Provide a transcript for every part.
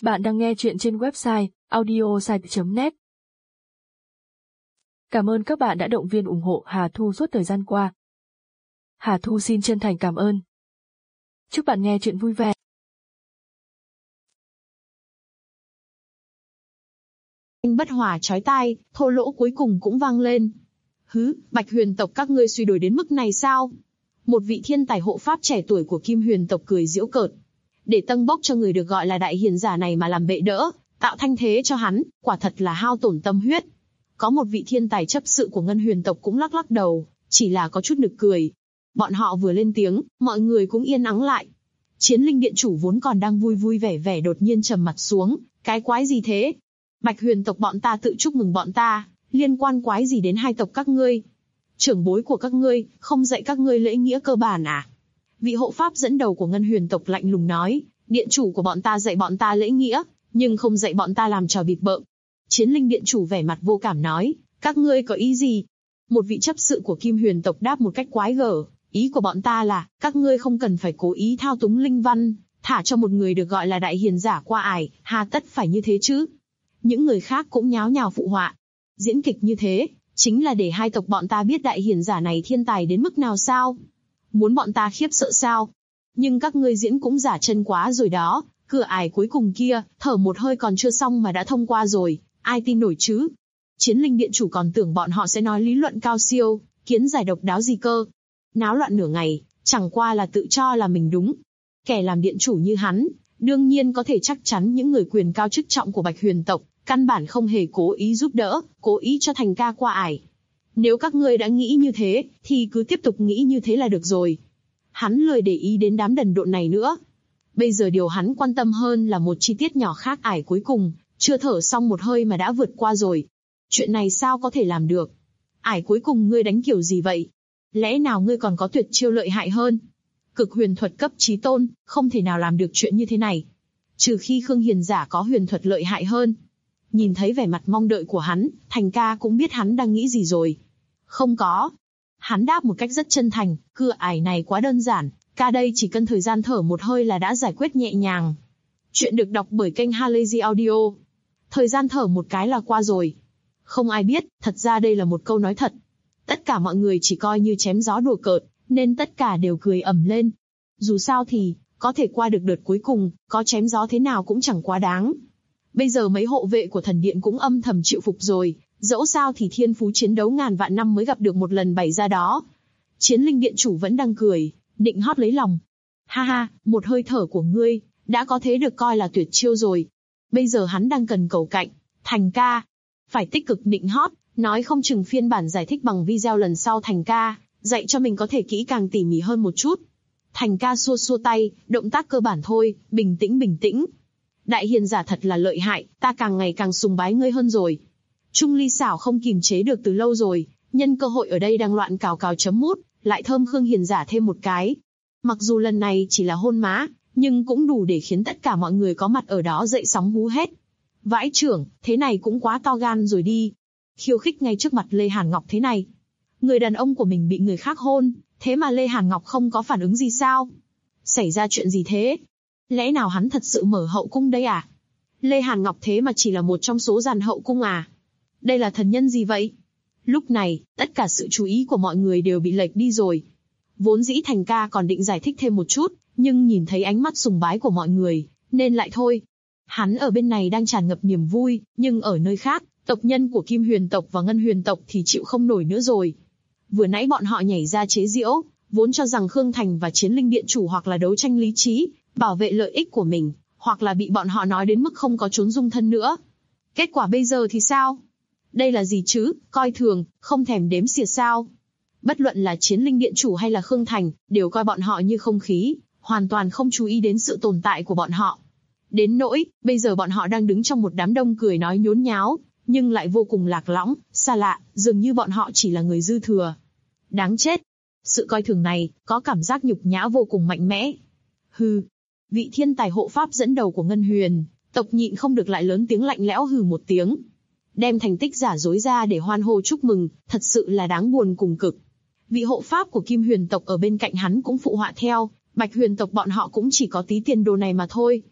Bạn đang nghe chuyện trên website audiosite.net. Cảm ơn các bạn đã động viên ủng hộ Hà Thu suốt thời gian qua. Hà Thu xin chân thành cảm ơn. Chúc bạn nghe chuyện vui vẻ. Anh bất hòa chói tai, thô lỗ cuối cùng cũng vang lên. Bạch Huyền tộc các ngươi suy đồi đến mức này sao? Một vị thiên tài hộ pháp trẻ tuổi của Kim Huyền tộc cười giễu cợt. Để tâng bốc cho người được gọi là đại hiền giả này mà làm bệ đỡ, tạo thanh thế cho hắn, quả thật là hao tổn tâm huyết. Có một vị thiên tài chấp sự của Ngân Huyền tộc cũng lắc lắc đầu, chỉ là có chút nực cười. Bọn họ vừa lên tiếng, mọi người cũng yên ắng lại. Chiến Linh Điện chủ vốn còn đang vui vui vẻ vẻ đột nhiên trầm mặt xuống, cái quái gì thế? Bạch Huyền tộc bọn ta tự chúc mừng bọn ta, liên quan quái gì đến hai tộc các ngươi? Trưởng bối của các ngươi, không dạy các ngươi lễ nghĩa cơ bản à? Vị hộ pháp dẫn đầu của Ngân Huyền tộc lạnh lùng nói, điện chủ của bọn ta dạy bọn ta lễ nghĩa, nhưng không dạy bọn ta làm trò bịp bợm. Chiến Linh Điện chủ vẻ mặt vô cảm nói, các ngươi có ý gì? Một vị chấp sự của Kim Huyền tộc đáp một cách quái gở, ý của bọn ta là, các ngươi không cần phải cố ý thao túng linh văn, thả cho một người được gọi là đại hiền giả qua ải, hà tất phải như thế chứ? Những người khác cũng nháo nhào phụ họa. Diễn kịch như thế, chính là để hai tộc bọn ta biết đại hiền giả này thiên tài đến mức nào sao? Muốn bọn ta khiếp sợ sao? Nhưng các ngươi diễn cũng giả chân quá rồi đó, cửa ải cuối cùng kia, thở một hơi còn chưa xong mà đã thông qua rồi, ai tin nổi chứ? Chiến Linh Điện chủ còn tưởng bọn họ sẽ nói lý luận cao siêu, kiến giải độc đáo gì cơ. Náo loạn nửa ngày, chẳng qua là tự cho là mình đúng. Kẻ làm điện chủ như hắn, đương nhiên có thể chắc chắn những người quyền cao chức trọng của Bạch Huyền tộc, căn bản không hề cố ý giúp đỡ, cố ý cho Thành ca qua ải. Nếu các ngươi đã nghĩ như thế, thì cứ tiếp tục nghĩ như thế là được rồi. Hắn lười để ý đến đám đần độn này nữa. Bây giờ điều hắn quan tâm hơn là một chi tiết nhỏ khác ải cuối cùng, chưa thở xong một hơi mà đã vượt qua rồi. Chuyện này sao có thể làm được? Ải cuối cùng ngươi đánh kiểu gì vậy? Lẽ nào ngươi còn có tuyệt chiêu lợi hại hơn? Cực huyền thuật cấp chí tôn, không thể nào làm được chuyện như thế này. Trừ khi Khương Hiền giả có huyền thuật lợi hại hơn. Nhìn thấy vẻ mặt mong đợi của hắn, Thành ca cũng biết hắn đang nghĩ gì rồi. Không có. Hắn đáp một cách rất chân thành, cửa ải này quá đơn giản, ca đây chỉ cần thời gian thở một hơi là đã giải quyết nhẹ nhàng. Chuyện được đọc bởi kênh Halazy Audio. Thời gian thở một cái là qua rồi. Không ai biết, thật ra đây là một câu nói thật. Tất cả mọi người chỉ coi như chém gió đùa cợt, nên tất cả đều cười ầm lên. Dù sao thì, có thể qua được đợt cuối cùng, có chém gió thế nào cũng chẳng quá đáng. Bây giờ mấy hộ vệ của thần điện cũng âm thầm chịu phục rồi, dẫu sao thì thiên phú chiến đấu ngàn vạn năm mới gặp được một lần bày ra đó. Chiến Linh Điện chủ vẫn đang cười, định hót lấy lòng. Ha ha, một hơi thở của ngươi, đã có thế được coi là tuyệt chiêu rồi. Bây giờ hắn đang cần cầu cạnh, Thành ca. Phải tích cực nịnh hót, nói không chừng phiên bản giải thích bằng video lần sau Thành ca, dạy cho mình có thể kỹ càng tỉ mỉ hơn một chút. Thành ca xua xua tay, động tác cơ bản thôi, bình tĩnh bình tĩnh. Đại hiền giả thật là lợi hại, ta càng ngày càng sùng bái ngươi hơn rồi. Trung Ly xảo không kìm chế được từ lâu rồi, nhân cơ hội ở đây đang loạn cào cào chấm mút, lại thơm Khương Hiền giả thêm một cái. Mặc dù lần này chỉ là hôn má, nhưng cũng đủ để khiến tất cả mọi người có mặt ở đó dậy sóng hú hét. Vãi trưởng, thế này cũng quá to gan rồi đi. Khiêu khích ngay trước mặt Lê Hàn Ngọc thế này. Người đàn ông của mình bị người khác hôn, thế mà Lê Hàn Ngọc không có phản ứng gì sao? Xảy ra chuyện gì thế? Lẽ nào hắn thật sự mở hậu cung đây à? Lê Hàn Ngọc thế mà chỉ là một trong số dàn hậu cung à? Đây là thần nhân gì vậy? Lúc này, tất cả sự chú ý của mọi người đều bị lệch đi rồi. Vốn dĩ Thành ca còn định giải thích thêm một chút, nhưng nhìn thấy ánh mắt sùng bái của mọi người, nên lại thôi. Hắn ở bên này đang tràn ngập niềm vui, nhưng ở nơi khác, tộc nhân của Kim Huyền tộc và Ngân Huyền tộc thì chịu không nổi nữa rồi. Vừa nãy bọn họ nhảy ra chế giễu, vốn cho rằng Khương Thành và Chiến Linh Điện chủ hoặc là đấu tranh lý trí, bảo vệ lợi ích của mình, hoặc là bị bọn họ nói đến mức không có trốn dung thân nữa. Kết quả bây giờ thì sao? Đây là gì chứ, coi thường, không thèm đếm xỉa sao? Bất luận là Chiến Linh Điện chủ hay là Khương Thành, đều coi bọn họ như không khí, hoàn toàn không chú ý đến sự tồn tại của bọn họ. Đến nỗi, bây giờ bọn họ đang đứng trong một đám đông cười nói nhốn nháo, nhưng lại vô cùng lạc lõng, xa lạ, dường như bọn họ chỉ là người dư thừa. Đáng chết! Sự coi thường này, có cảm giác nhục nhã vô cùng mạnh mẽ. Vị thiên tài hộ pháp dẫn đầu của Ngân Huyền tộc nhịn không được lại lớn tiếng lạnh lẽo hừ một tiếng. Đem thành tích giả dối ra để hoan hô chúc mừng, thật sự là đáng buồn cùng cực. Vị hộ pháp của Kim Huyền tộc ở bên cạnh hắn cũng phụ họa theo, Bạch Huyền tộc bọn họ cũng chỉ có tí tiền đồ này mà thôi.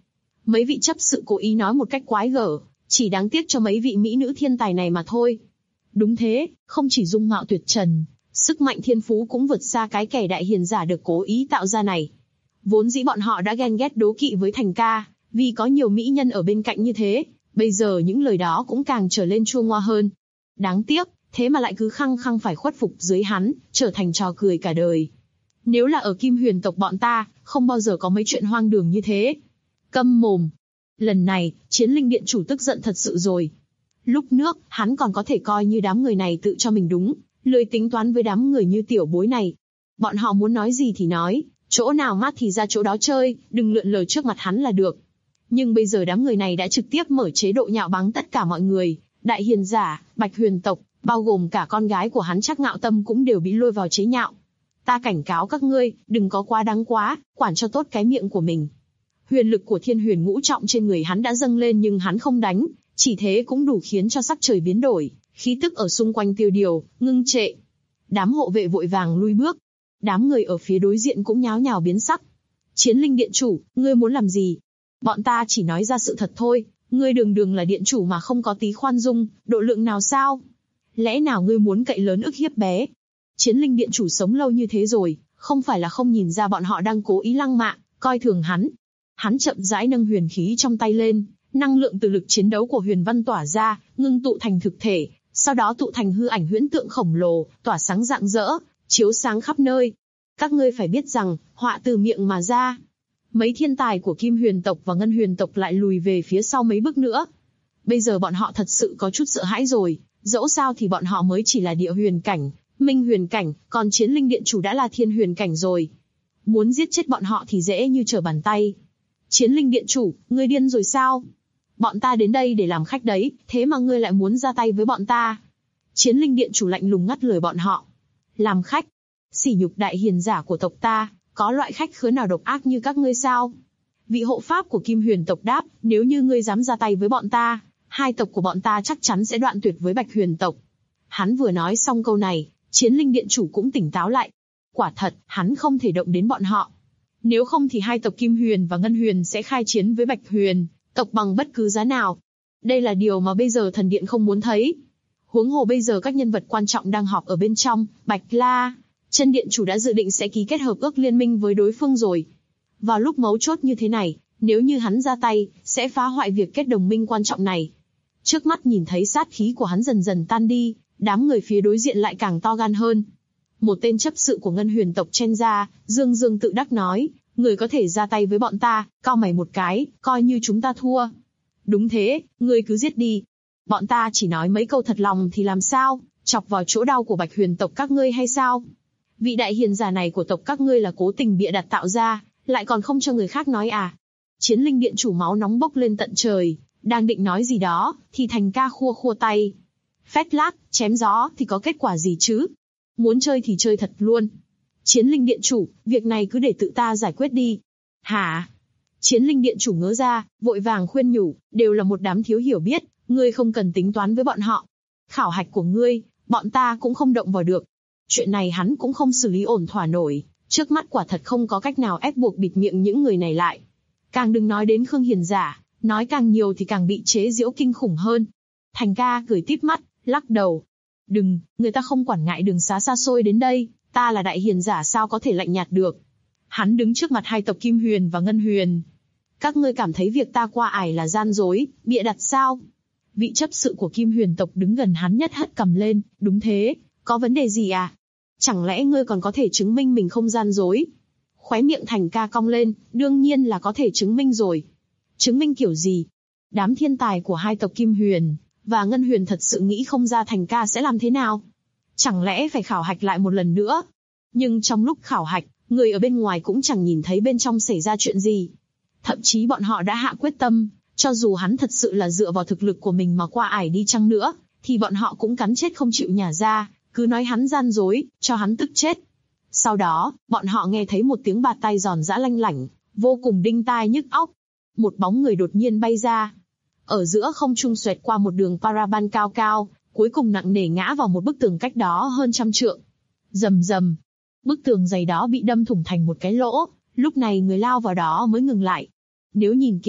Mấy vị chấp sự cố ý nói một cách quái gở, chỉ đáng tiếc cho mấy vị mỹ nữ thiên tài này mà thôi. Đúng thế, không chỉ dung mạo tuyệt trần, sức mạnh thiên phú cũng vượt xa cái kẻ đại hiền giả được cố ý tạo ra này. Vốn dĩ bọn họ đã ghen ghét đố kỵ với Thành ca, vì có nhiều mỹ nhân ở bên cạnh như thế, bây giờ những lời đó cũng càng trở lên chua ngoa hơn. Đáng tiếc, thế mà lại cứ khăng khăng phải khuất phục dưới hắn, trở thành trò cười cả đời. Nếu là ở Kim Huyền tộc bọn ta, không bao giờ có mấy chuyện hoang đường như thế. Câm mồm. Lần này, Chiến Linh Điện chủ tức giận thật sự rồi. Lúc nước, hắn còn có thể coi như đám người này tự cho mình đúng, lười tính toán với đám người như tiểu bối này. Bọn họ muốn nói gì thì nói, chỗ nào mát thì ra chỗ đó chơi, đừng lượn lờ trước mặt hắn là được. Nhưng bây giờ đám người này đã trực tiếp mở chế độ nhạo báng tất cả mọi người, đại hiền giả, Bạch Huyền tộc, bao gồm cả con gái của hắn Trác Ngạo Tâm cũng đều bị lôi vào chế nhạo. Ta cảnh cáo các ngươi, đừng có quá đáng quá, quản cho tốt cái miệng của mình. Huyền lực của Thiên Huyền ngũ trọng trên người hắn đã dâng lên nhưng hắn không đánh, chỉ thế cũng đủ khiến cho sắc trời biến đổi, khí tức ở xung quanh tiêu điều, ngưng trệ. Đám hộ vệ vội vàng lui bước. Đám người ở phía đối diện cũng nháo nhào biến sắc. Chiến Linh Điện chủ, ngươi muốn làm gì? Bọn ta chỉ nói ra sự thật thôi, ngươi đường đường là điện chủ mà không có tí khoan dung, độ lượng nào sao? Lẽ nào ngươi muốn cậy lớn ức hiếp bé? Chiến Linh Điện chủ sống lâu như thế rồi, không phải là không nhìn ra bọn họ đang cố ý lăng mạ, coi thường hắn. Hắn chậm rãi nâng huyền khí trong tay lên, năng lượng từ lực chiến đấu của huyền văn tỏa ra, ngưng tụ thành thực thể, sau đó tụ thành hư ảnh huyễn tượng khổng lồ, tỏa sáng rạng rỡ, chiếu sáng khắp nơi. Các ngươi phải biết rằng, họa từ miệng mà ra. Mấy thiên tài của Kim Huyền tộc và Ngân Huyền tộc lại lùi về phía sau mấy bước nữa. Bây giờ bọn họ thật sự có chút sợ hãi rồi, dẫu sao thì bọn họ mới chỉ là địa huyền cảnh, minh huyền cảnh, còn Chiến Linh Điện chủ đã là thiên huyền cảnh rồi. Muốn giết chết bọn họ thì dễ như trở bàn tay. Chiến Linh Điện chủ, ngươi điên rồi sao? Bọn ta đến đây để làm khách đấy, thế mà ngươi lại muốn ra tay với bọn ta. Chiến Linh Điện chủ lạnh lùng ngắt lời bọn họ. Làm khách? Sỉ nhục đại hiền giả của tộc ta, có loại khách khứa nào độc ác như các ngươi sao? Vị hộ pháp của Kim Huyền tộc đáp, nếu như ngươi dám ra tay với bọn ta, hai tộc của bọn ta chắc chắn sẽ đoạn tuyệt với Bạch Huyền tộc. Hắn vừa nói xong câu này, Chiến Linh Điện chủ cũng tỉnh táo lại. Quả thật, hắn không thể động đến bọn họ. Nếu không thì hai tộc Kim Huyền và Ngân Huyền sẽ khai chiến với Bạch Huyền tộc bằng bất cứ giá nào. Đây là điều mà bây giờ thần điện không muốn thấy. Huống hồ bây giờ các nhân vật quan trọng đang họp ở bên trong, Bạch La, Chân điện chủ đã dự định sẽ ký kết hợp ước liên minh với đối phương rồi. Vào lúc mấu chốt như thế này, nếu như hắn ra tay, sẽ phá hoại việc kết đồng minh quan trọng này. Trước mắt nhìn thấy sát khí của hắn dần dần tan đi, đám người phía đối diện lại càng to gan hơn. Một tên chấp sự của Ngân Huyền tộc chen ra, Dương Dương tự đắc nói, người có thể ra tay với bọn ta, cau mày một cái, coi như chúng ta thua. Đúng thế, ngươi cứ giết đi. Bọn ta chỉ nói mấy câu thật lòng thì làm sao, chọc vào chỗ đau của Bạch Huyền tộc các ngươi hay sao? Vị đại hiền giả này của tộc các ngươi là cố tình bịa đặt tạo ra, lại còn không cho người khác nói à? Chiến Linh điện chủ máu nóng bốc lên tận trời, đang định nói gì đó, thì Thành ca khua khua tay. Phét lác, chém gió thì có kết quả gì chứ? Muốn chơi thì chơi thật luôn. Chiến Linh điện chủ, việc này cứ để tự ta giải quyết đi. Hả? Chiến Linh điện chủ ngớ ra, vội vàng khuyên nhủ, đều là một đám thiếu hiểu biết, ngươi không cần tính toán với bọn họ. Khảo hạch của ngươi, bọn ta cũng không động vào được. Chuyện này hắn cũng không xử lý ổn thỏa nổi, trước mắt quả thật không có cách nào ép buộc bịt miệng những người này lại. Càng đừng nói đến Khương Hiền giả, nói càng nhiều thì càng bị chế giễu kinh khủng hơn. Thành ca cười tít mắt, lắc đầu. Đừng, người ta không quản ngại đường xá xa xôi đến đây, ta là đại hiền giả sao có thể lạnh nhạt được. Hắn đứng trước mặt hai tộc Kim Huyền và Ngân Huyền. Các ngươi cảm thấy việc ta qua ải là gian dối, bịa đặt sao? Vị chấp sự của Kim Huyền tộc đứng gần hắn nhất hất cầm lên, đúng thế, có vấn đề gì à? Chẳng lẽ ngươi còn có thể chứng minh mình không gian dối? Khóe miệng Thành ca cong lên, đương nhiên là có thể chứng minh rồi. Chứng minh kiểu gì? Đám thiên tài của hai tộc Kim Huyền và Ngân Huyền thật sự nghĩ không ra Thành ca sẽ làm thế nào? Chẳng lẽ phải khảo hạch lại một lần nữa? Nhưng trong lúc khảo hạch, người ở bên ngoài cũng chẳng nhìn thấy bên trong xảy ra chuyện gì. Thậm chí bọn họ đã hạ quyết tâm, cho dù hắn thật sự là dựa vào thực lực của mình mà qua ải đi chăng nữa, thì bọn họ cũng cắn chết không chịu nhả ra, cứ nói hắn gian dối, cho hắn tức chết. Sau đó, bọn họ nghe thấy một tiếng bạt tay giòn giã lanh lảnh, vô cùng đinh tai nhức óc. Một bóng người đột nhiên bay ra. Ở giữa không trung xoẹt qua một đường paraban cao cao, cuối cùng nặng nề ngã vào một bức tường cách đó hơn 100 trượng. Rầm rầm. Bức tường dày đó bị đâm thủng thành một cái lỗ, lúc này người lao vào đó mới ngừng lại. Nếu nhìn kỹ,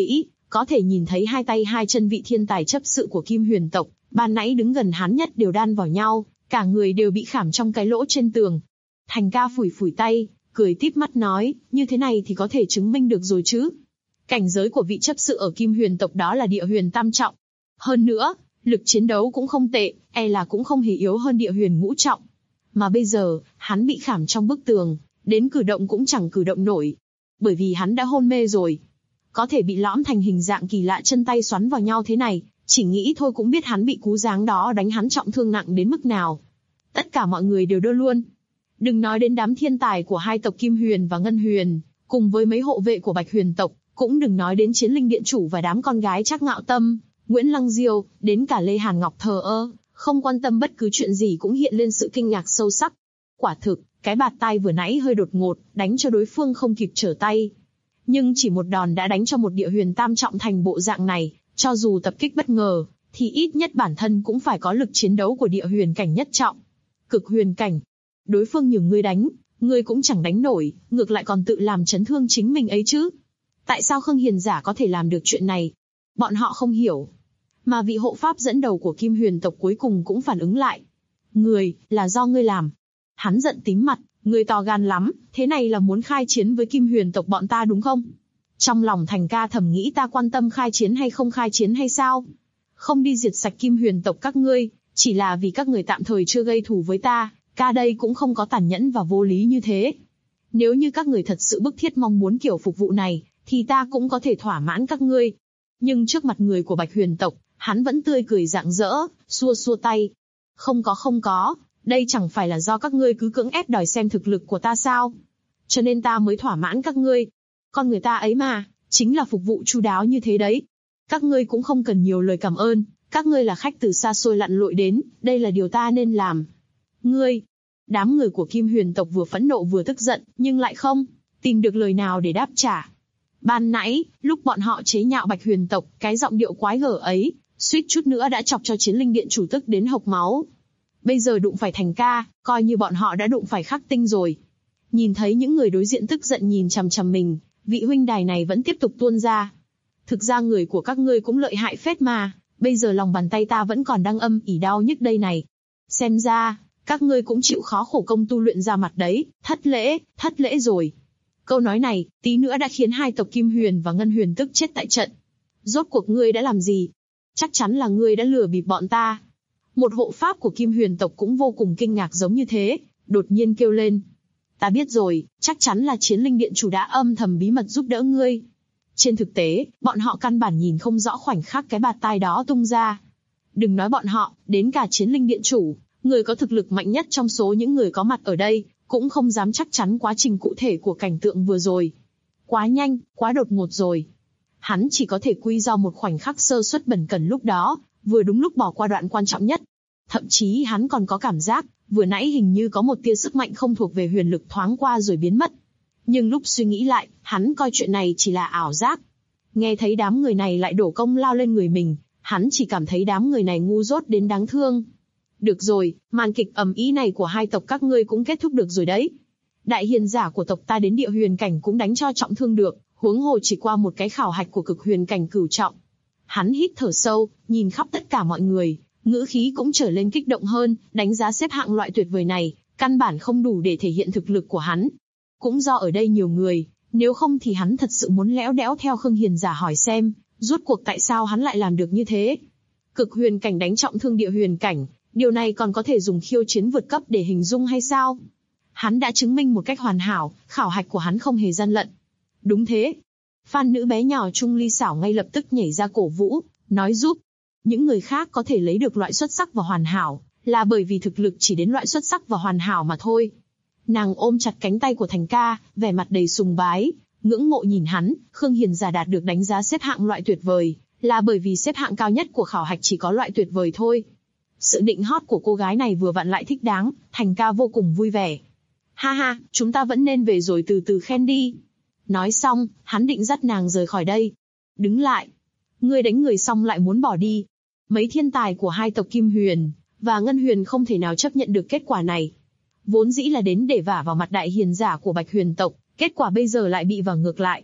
có thể nhìn thấy hai tay hai chân vị thiên tài chấp sự của Kim Huyền tộc, ban nãy đứng gần hắn nhất đều đan vào nhau, cả người đều bị khảm trong cái lỗ trên tường. Thành ca phủi phủi tay, cười tít mắt nói, như thế này thì có thể chứng minh được rồi chứ. Cảnh giới của vị chấp sự ở Kim Huyền tộc đó là địa huyền tam trọng. Hơn nữa, lực chiến đấu cũng không tệ, là cũng không hề yếu hơn địa huyền ngũ trọng. Mà bây giờ, hắn bị khảm trong bức tường, đến cử động cũng chẳng cử động nổi. Bởi vì hắn đã hôn mê rồi. Có thể bị lõm thành hình dạng kỳ lạ chân tay xoắn vào nhau thế này, chỉ nghĩ thôi cũng biết hắn bị cú giáng đó đánh hắn trọng thương nặng đến mức nào. Tất cả mọi người đều đơ luôn. Đừng nói đến đám thiên tài của hai tộc Kim Huyền và Ngân Huyền, cùng với mấy hộ vệ của Bạch Huyền tộc, cũng đừng nói đến Chiến Linh Điện chủ và đám con gái Trác Ngạo Tâm, Nguyễn Lăng Diêu, đến cả Lê Hàn Ngọc thờ ơ, không quan tâm bất cứ chuyện gì cũng hiện lên sự kinh ngạc sâu sắc. Quả thực, cái bạt tai vừa nãy hơi đột ngột, đánh cho đối phương không kịp trở tay. Nhưng chỉ một đòn đã đánh cho một địa huyền tam trọng thành bộ dạng này, cho dù tập kích bất ngờ, thì ít nhất bản thân cũng phải có lực chiến đấu của địa huyền cảnh nhất trọng. Cực huyền cảnh. Đối phương nhường ngươi đánh, ngươi cũng chẳng đánh nổi, ngược lại còn tự làm chấn thương chính mình ấy chứ. Tại sao Khương Hiền giả có thể làm được chuyện này? Bọn họ không hiểu. Mà vị hộ pháp dẫn đầu của Kim Huyền tộc cuối cùng cũng phản ứng lại. Người, là do ngươi làm. Hắn giận tím mặt, ngươi to gan lắm, thế này là muốn khai chiến với Kim Huyền tộc bọn ta đúng không? Trong lòng Thành ca thầm nghĩ ta quan tâm khai chiến hay không khai chiến hay sao? Không đi diệt sạch Kim Huyền tộc các ngươi, chỉ là vì các người tạm thời chưa gây thù với ta, ca đây cũng không có tàn nhẫn và vô lý như thế. Nếu như các người thật sự bức thiết mong muốn kiểu phục vụ này, thì ta cũng có thể thỏa mãn các ngươi. Nhưng trước mặt người của Bạch Huyền tộc, hắn vẫn tươi cười rạng rỡ, xua xua tay. Không có, đây chẳng phải là do các ngươi cứ cưỡng ép đòi xem thực lực của ta sao? Cho nên ta mới thỏa mãn các ngươi. Con người ta ấy mà, chính là phục vụ chu đáo như thế đấy. Các ngươi cũng không cần nhiều lời cảm ơn, các ngươi là khách từ xa xôi lặn lội đến, đây là điều ta nên làm. Ngươi, đám người của Kim Huyền tộc vừa phẫn nộ vừa tức giận, nhưng lại không tìm được lời nào để đáp trả. Ban nãy, lúc bọn họ chế nhạo Bạch Huyền tộc, cái giọng điệu quái gở ấy, suýt chút nữa đã chọc cho Chiến Linh Điện chủ tức đến hộc máu. Bây giờ đụng phải Thành ca, coi như bọn họ đã đụng phải Khắc Tinh rồi. Nhìn thấy những người đối diện tức giận nhìn chằm chằm mình, vị huynh đài này vẫn tiếp tục tuôn ra. Thực ra người của các ngươi cũng lợi hại phết mà, bây giờ lòng bàn tay ta vẫn còn đang âm ỉ đau nhức đây này. Xem ra, các ngươi cũng chịu khó khổ công tu luyện ra mặt đấy, thất lễ rồi. Câu nói này, tí nữa đã khiến hai tộc Kim Huyền và Ngân Huyền tức chết tại trận. Rốt cuộc ngươi đã làm gì? Chắc chắn là ngươi đã lừa bịp bọn ta. Một hộ pháp của Kim Huyền tộc cũng vô cùng kinh ngạc giống như thế, đột nhiên kêu lên. Ta biết rồi, chắc chắn là Chiến Linh Điện chủ đã âm thầm bí mật giúp đỡ ngươi. Trên thực tế, bọn họ căn bản nhìn không rõ khoảnh khắc cái bạt tai đó tung ra. Đừng nói bọn họ, đến cả Chiến Linh Điện chủ, người có thực lực mạnh nhất trong số những người có mặt ở đây, cũng không dám chắc chắn quá trình cụ thể của cảnh tượng vừa rồi. Quá nhanh, quá đột ngột rồi. Hắn chỉ có thể quy do một khoảnh khắc sơ suất bẩn cẩn lúc đó, vừa đúng lúc bỏ qua đoạn quan trọng nhất. Thậm chí hắn còn có cảm giác, vừa nãy hình như có một tia sức mạnh không thuộc về huyền lực thoáng qua rồi biến mất. Nhưng lúc suy nghĩ lại, hắn coi chuyện này chỉ là ảo giác. Nghe thấy đám người này lại đổ công lao lên người mình, hắn chỉ cảm thấy đám người này ngu dốt đến đáng thương. Được rồi, màn kịch ầm ĩ này của hai tộc các ngươi cũng kết thúc được rồi đấy. Đại hiền giả của tộc ta đến địa huyền cảnh cũng đánh cho trọng thương được, huống hồ chỉ qua một cái khảo hạch của cực huyền cảnh cửu trọng. Hắn hít thở sâu, nhìn khắp tất cả mọi người, ngữ khí cũng trở lên kích động hơn, đánh giá xếp hạng loại tuyệt vời này, căn bản không đủ để thể hiện thực lực của hắn. Cũng do ở đây nhiều người, nếu không thì hắn thật sự muốn lẽo đẽo theo Khương Hiền giả hỏi xem, rốt cuộc tại sao hắn lại làm được như thế. Cực huyền cảnh đánh trọng thương địa huyền cảnh, điều này còn có thể dùng khiêu chiến vượt cấp để hình dung hay sao? Hắn đã chứng minh một cách hoàn hảo, khảo hạch của hắn không hề gian lận. Đúng thế. Phan nữ bé nhỏ Trung Ly xảo ngay lập tức nhảy ra cổ vũ, nói giúp. Những người khác có thể lấy được loại xuất sắc và hoàn hảo, là bởi vì thực lực chỉ đến loại xuất sắc và hoàn hảo mà thôi. Nàng ôm chặt cánh tay của Thành ca, vẻ mặt đầy sùng bái, ngưỡng mộ nhìn hắn. Khương Hiền giả đạt được đánh giá xếp hạng loại tuyệt vời, là bởi vì xếp hạng cao nhất của khảo hạch chỉ có loại tuyệt vời thôi. Sự định hót của cô gái này vừa vặn lại thích đáng, Thành ca vô cùng vui vẻ. Ha ha, chúng ta vẫn nên về rồi từ từ khen đi. Nói xong, hắn định dắt nàng rời khỏi đây. Đứng lại. Ngươi đánh người xong lại muốn bỏ đi. Mấy thiên tài của hai tộc Kim Huyền và Ngân Huyền không thể nào chấp nhận được kết quả này. Vốn dĩ là đến để vả vào mặt đại hiền giả của Bạch Huyền tộc, kết quả bây giờ lại bị vào ngược lại.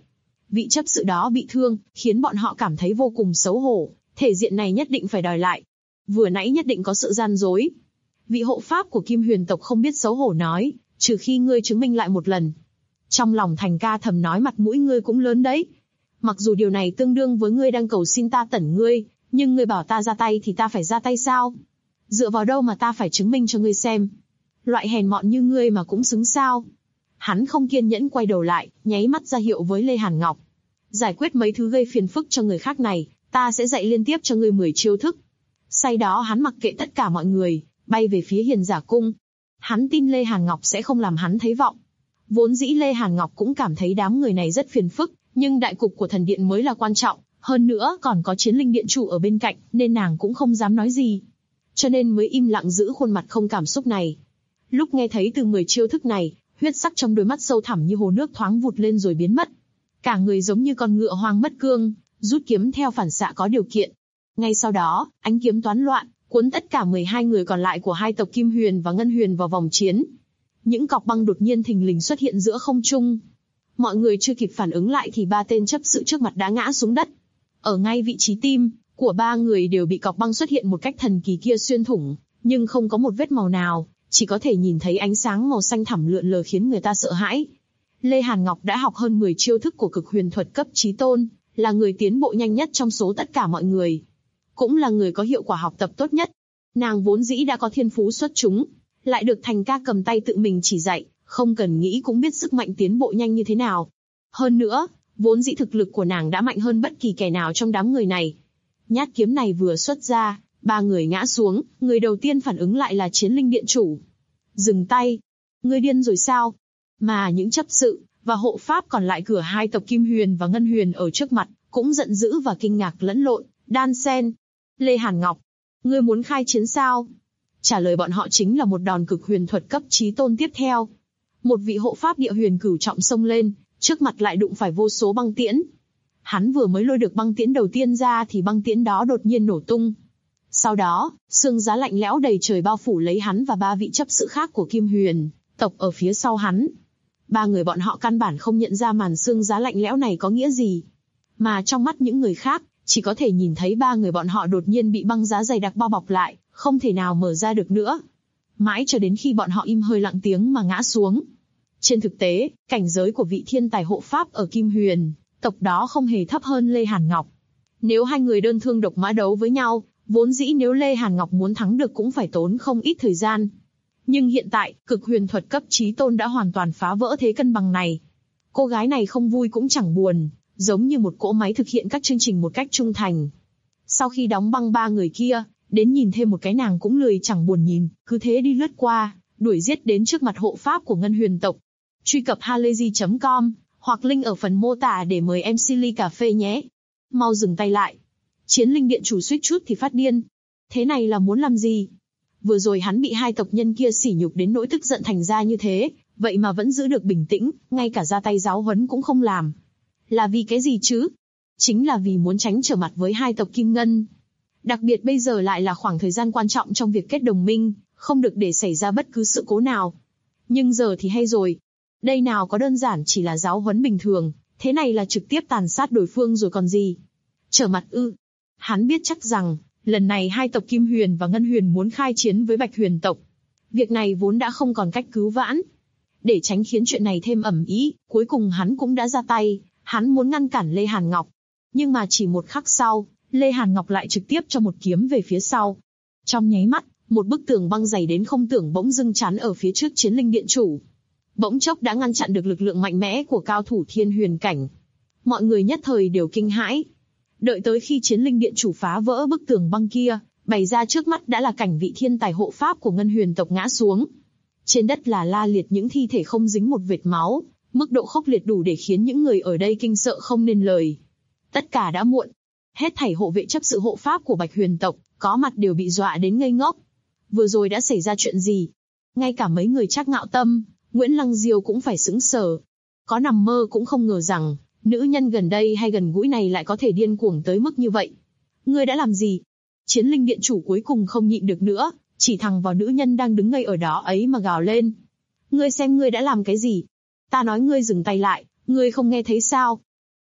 Vị chấp sự đó bị thương, khiến bọn họ cảm thấy vô cùng xấu hổ, thể diện này nhất định phải đòi lại. Vừa nãy nhất định có sự gian dối. Vị hộ pháp của Kim Huyền tộc không biết xấu hổ nói, trừ khi ngươi chứng minh lại một lần. Trong lòng Thành Ca thầm nói mặt mũi ngươi cũng lớn đấy. Mặc dù điều này tương đương với ngươi đang cầu xin ta tẩn ngươi, nhưng ngươi bảo ta ra tay thì ta phải ra tay sao? Dựa vào đâu mà ta phải chứng minh cho ngươi xem? Loại hèn mọn như ngươi mà cũng xứng sao? Hắn không kiên nhẫn quay đầu lại, nháy mắt ra hiệu với Lê Hàn Ngọc. Giải quyết mấy thứ gây phiền phức cho người khác này, ta sẽ dạy liên tiếp cho ngươi 10 chiêu thức. Sau đó hắn mặc kệ tất cả mọi người, bay về phía Hiền Giả Cung. Hắn tin Lê Hàn Ngọc sẽ không làm hắn thấy vọng. Vốn dĩ Lê Hàn Ngọc cũng cảm thấy đám người này rất phiền phức, nhưng đại cục của thần điện mới là quan trọng, hơn nữa còn có Chiến Linh Điện chủ ở bên cạnh, nên nàng cũng không dám nói gì. Cho nên mới im lặng giữ khuôn mặt không cảm xúc này. Lúc nghe thấy từ 10 chiêu thức này, huyết sắc trong đôi mắt sâu thẳm như hồ nước thoáng vụt lên rồi biến mất. Cả người giống như con ngựa hoang mất cương, rút kiếm theo phản xạ có điều kiện. Ngay sau đó, ánh kiếm toán loạn, cuốn tất cả 12 người còn lại của hai tộc Kim Huyền và Ngân Huyền vào vòng chiến. Những cọc băng đột nhiên thình lình xuất hiện giữa không trung. Mọi người chưa kịp phản ứng lại thì ba tên chấp sự trước mặt đã ngã xuống đất. Ở ngay vị trí tim của ba người đều bị cọc băng xuất hiện một cách thần kỳ kia xuyên thủng, nhưng không có một vết màu nào, chỉ có thể nhìn thấy ánh sáng màu xanh thẳm lượn lờ khiến người ta sợ hãi. Lê Hàn Ngọc đã học hơn 10 chiêu thức của cực huyền thuật cấp chí tôn, là người tiến bộ nhanh nhất trong số tất cả mọi người. Cũng là người có hiệu quả học tập tốt nhất. Nàng vốn dĩ đã có thiên phú xuất chúng, lại được Thành Ca cầm tay tự mình chỉ dạy, không cần nghĩ cũng biết sức mạnh tiến bộ nhanh như thế nào. Hơn nữa, vốn dĩ thực lực của nàng đã mạnh hơn bất kỳ kẻ nào trong đám người này. Nhát kiếm này vừa xuất ra, ba người ngã xuống, người đầu tiên phản ứng lại là Chiến Linh Điện chủ. Dừng tay! Ngươi điên rồi sao? Mà những chấp sự và hộ pháp còn lại cửa hai tộc Kim Huyền và Ngân Huyền ở trước mặt, cũng giận dữ và kinh ngạc lẫn lộn, đan xen. Lê Hàn Ngọc, ngươi muốn khai chiến sao? Trả lời bọn họ chính là một đòn cực huyền thuật cấp chí tôn tiếp theo. Một vị hộ pháp địa huyền cửu trọng xông lên, trước mặt lại đụng phải vô số băng tiễn. Hắn vừa mới lôi được băng tiễn đầu tiên ra thì băng tiễn đó đột nhiên nổ tung. Sau đó, sương giá lạnh lẽo đầy trời bao phủ lấy hắn và ba vị chấp sự khác của Kim Huyền tộc ở phía sau hắn. Ba người bọn họ căn bản không nhận ra màn sương giá lạnh lẽo này có nghĩa gì. Mà trong mắt những người khác, chỉ có thể nhìn thấy ba người bọn họ đột nhiên bị băng giá dày đặc bao bọc lại, không thể nào mở ra được nữa. Mãi cho đến khi bọn họ im hơi lặng tiếng mà ngã xuống. Trên thực tế, cảnh giới của vị thiên tài hộ pháp ở Kim Huyền tộc đó không hề thấp hơn Lê Hàn Ngọc. Nếu hai người đơn thương độc mã đấu với nhau, vốn dĩ nếu Lê Hàn Ngọc muốn thắng được cũng phải tốn không ít thời gian. Nhưng hiện tại, cực huyền thuật cấp chí tôn đã hoàn toàn phá vỡ thế cân bằng này. Cô gái này không vui cũng chẳng buồn, giống như một cỗ máy thực hiện các chương trình một cách trung thành. Sau khi đóng băng ba người kia, đến nhìn thêm một cái nàng cũng lười chẳng buồn nhìn, cứ thế đi lướt qua, đuổi giết đến trước mặt hộ pháp của Ngân Huyền tộc. Truy cập halayzi.com hoặc link ở phần mô tả để mời MC ly cà phê nhé. Mau dừng tay lại. Chiến Linh Điện chủ suýt chút thì phát điên. Thế này là muốn làm gì? Vừa rồi hắn bị hai tộc nhân kia sỉ nhục đến nỗi tức giận thành ra như thế, vậy mà vẫn giữ được bình tĩnh, ngay cả ra tay giáo huấn cũng không làm. Là vì cái gì chứ? Chính là vì muốn tránh trở mặt với hai tộc Kim Ngân. Đặc biệt bây giờ lại là khoảng thời gian quan trọng trong việc kết đồng minh, không được để xảy ra bất cứ sự cố nào. Nhưng giờ thì hay rồi. Đây nào có đơn giản chỉ là giáo huấn bình thường, thế này là trực tiếp tàn sát đối phương rồi còn gì. Trở mặt ư? Hắn biết chắc rằng, lần này hai tộc Kim Huyền và Ngân Huyền muốn khai chiến với Bạch Huyền tộc. Việc này vốn đã không còn cách cứu vãn. Để tránh khiến chuyện này thêm ầm ĩ, cuối cùng hắn cũng đã ra tay, hắn muốn ngăn cản Lê Hàn Ngọc. Nhưng mà chỉ một khắc sau, Lê Hàn Ngọc lại trực tiếp cho một kiếm về phía sau. Trong nháy mắt, một bức tường băng dày đến không tưởng bỗng dưng chắn ở phía trước Chiến Linh Điện chủ. Bỗng chốc đã ngăn chặn được lực lượng mạnh mẽ của cao thủ thiên huyền cảnh. Mọi người nhất thời đều kinh hãi. Đợi tới khi Chiến Linh Điện chủ phá vỡ bức tường băng kia, bày ra trước mắt đã là cảnh vị thiên tài hộ pháp của Ngân Huyền tộc ngã xuống. Trên đất là la liệt những thi thể không dính một vệt máu, mức độ khốc liệt đủ để khiến những người ở đây kinh sợ không nên lời. Tất cả đã muộn. Hết thảy hộ vệ chấp sự hộ pháp của Bạch Huyền tộc, có mặt đều bị dọa đến ngây ngốc. Vừa rồi đã xảy ra chuyện gì? Ngay cả mấy người Trác Ngạo Tâm, Nguyễn Lăng Diêu cũng phải sững sờ. Có nằm mơ cũng không ngờ rằng, nữ nhân gần đây hay gần gũi này lại có thể điên cuồng tới mức như vậy. Ngươi đã làm gì? Chiến Linh Điện chủ cuối cùng không nhịn được nữa, chỉ thẳng vào nữ nhân đang đứng ngây ở đó ấy mà gào lên. Ngươi xem ngươi đã làm cái gì? Ta nói ngươi dừng tay lại, ngươi không nghe thấy sao?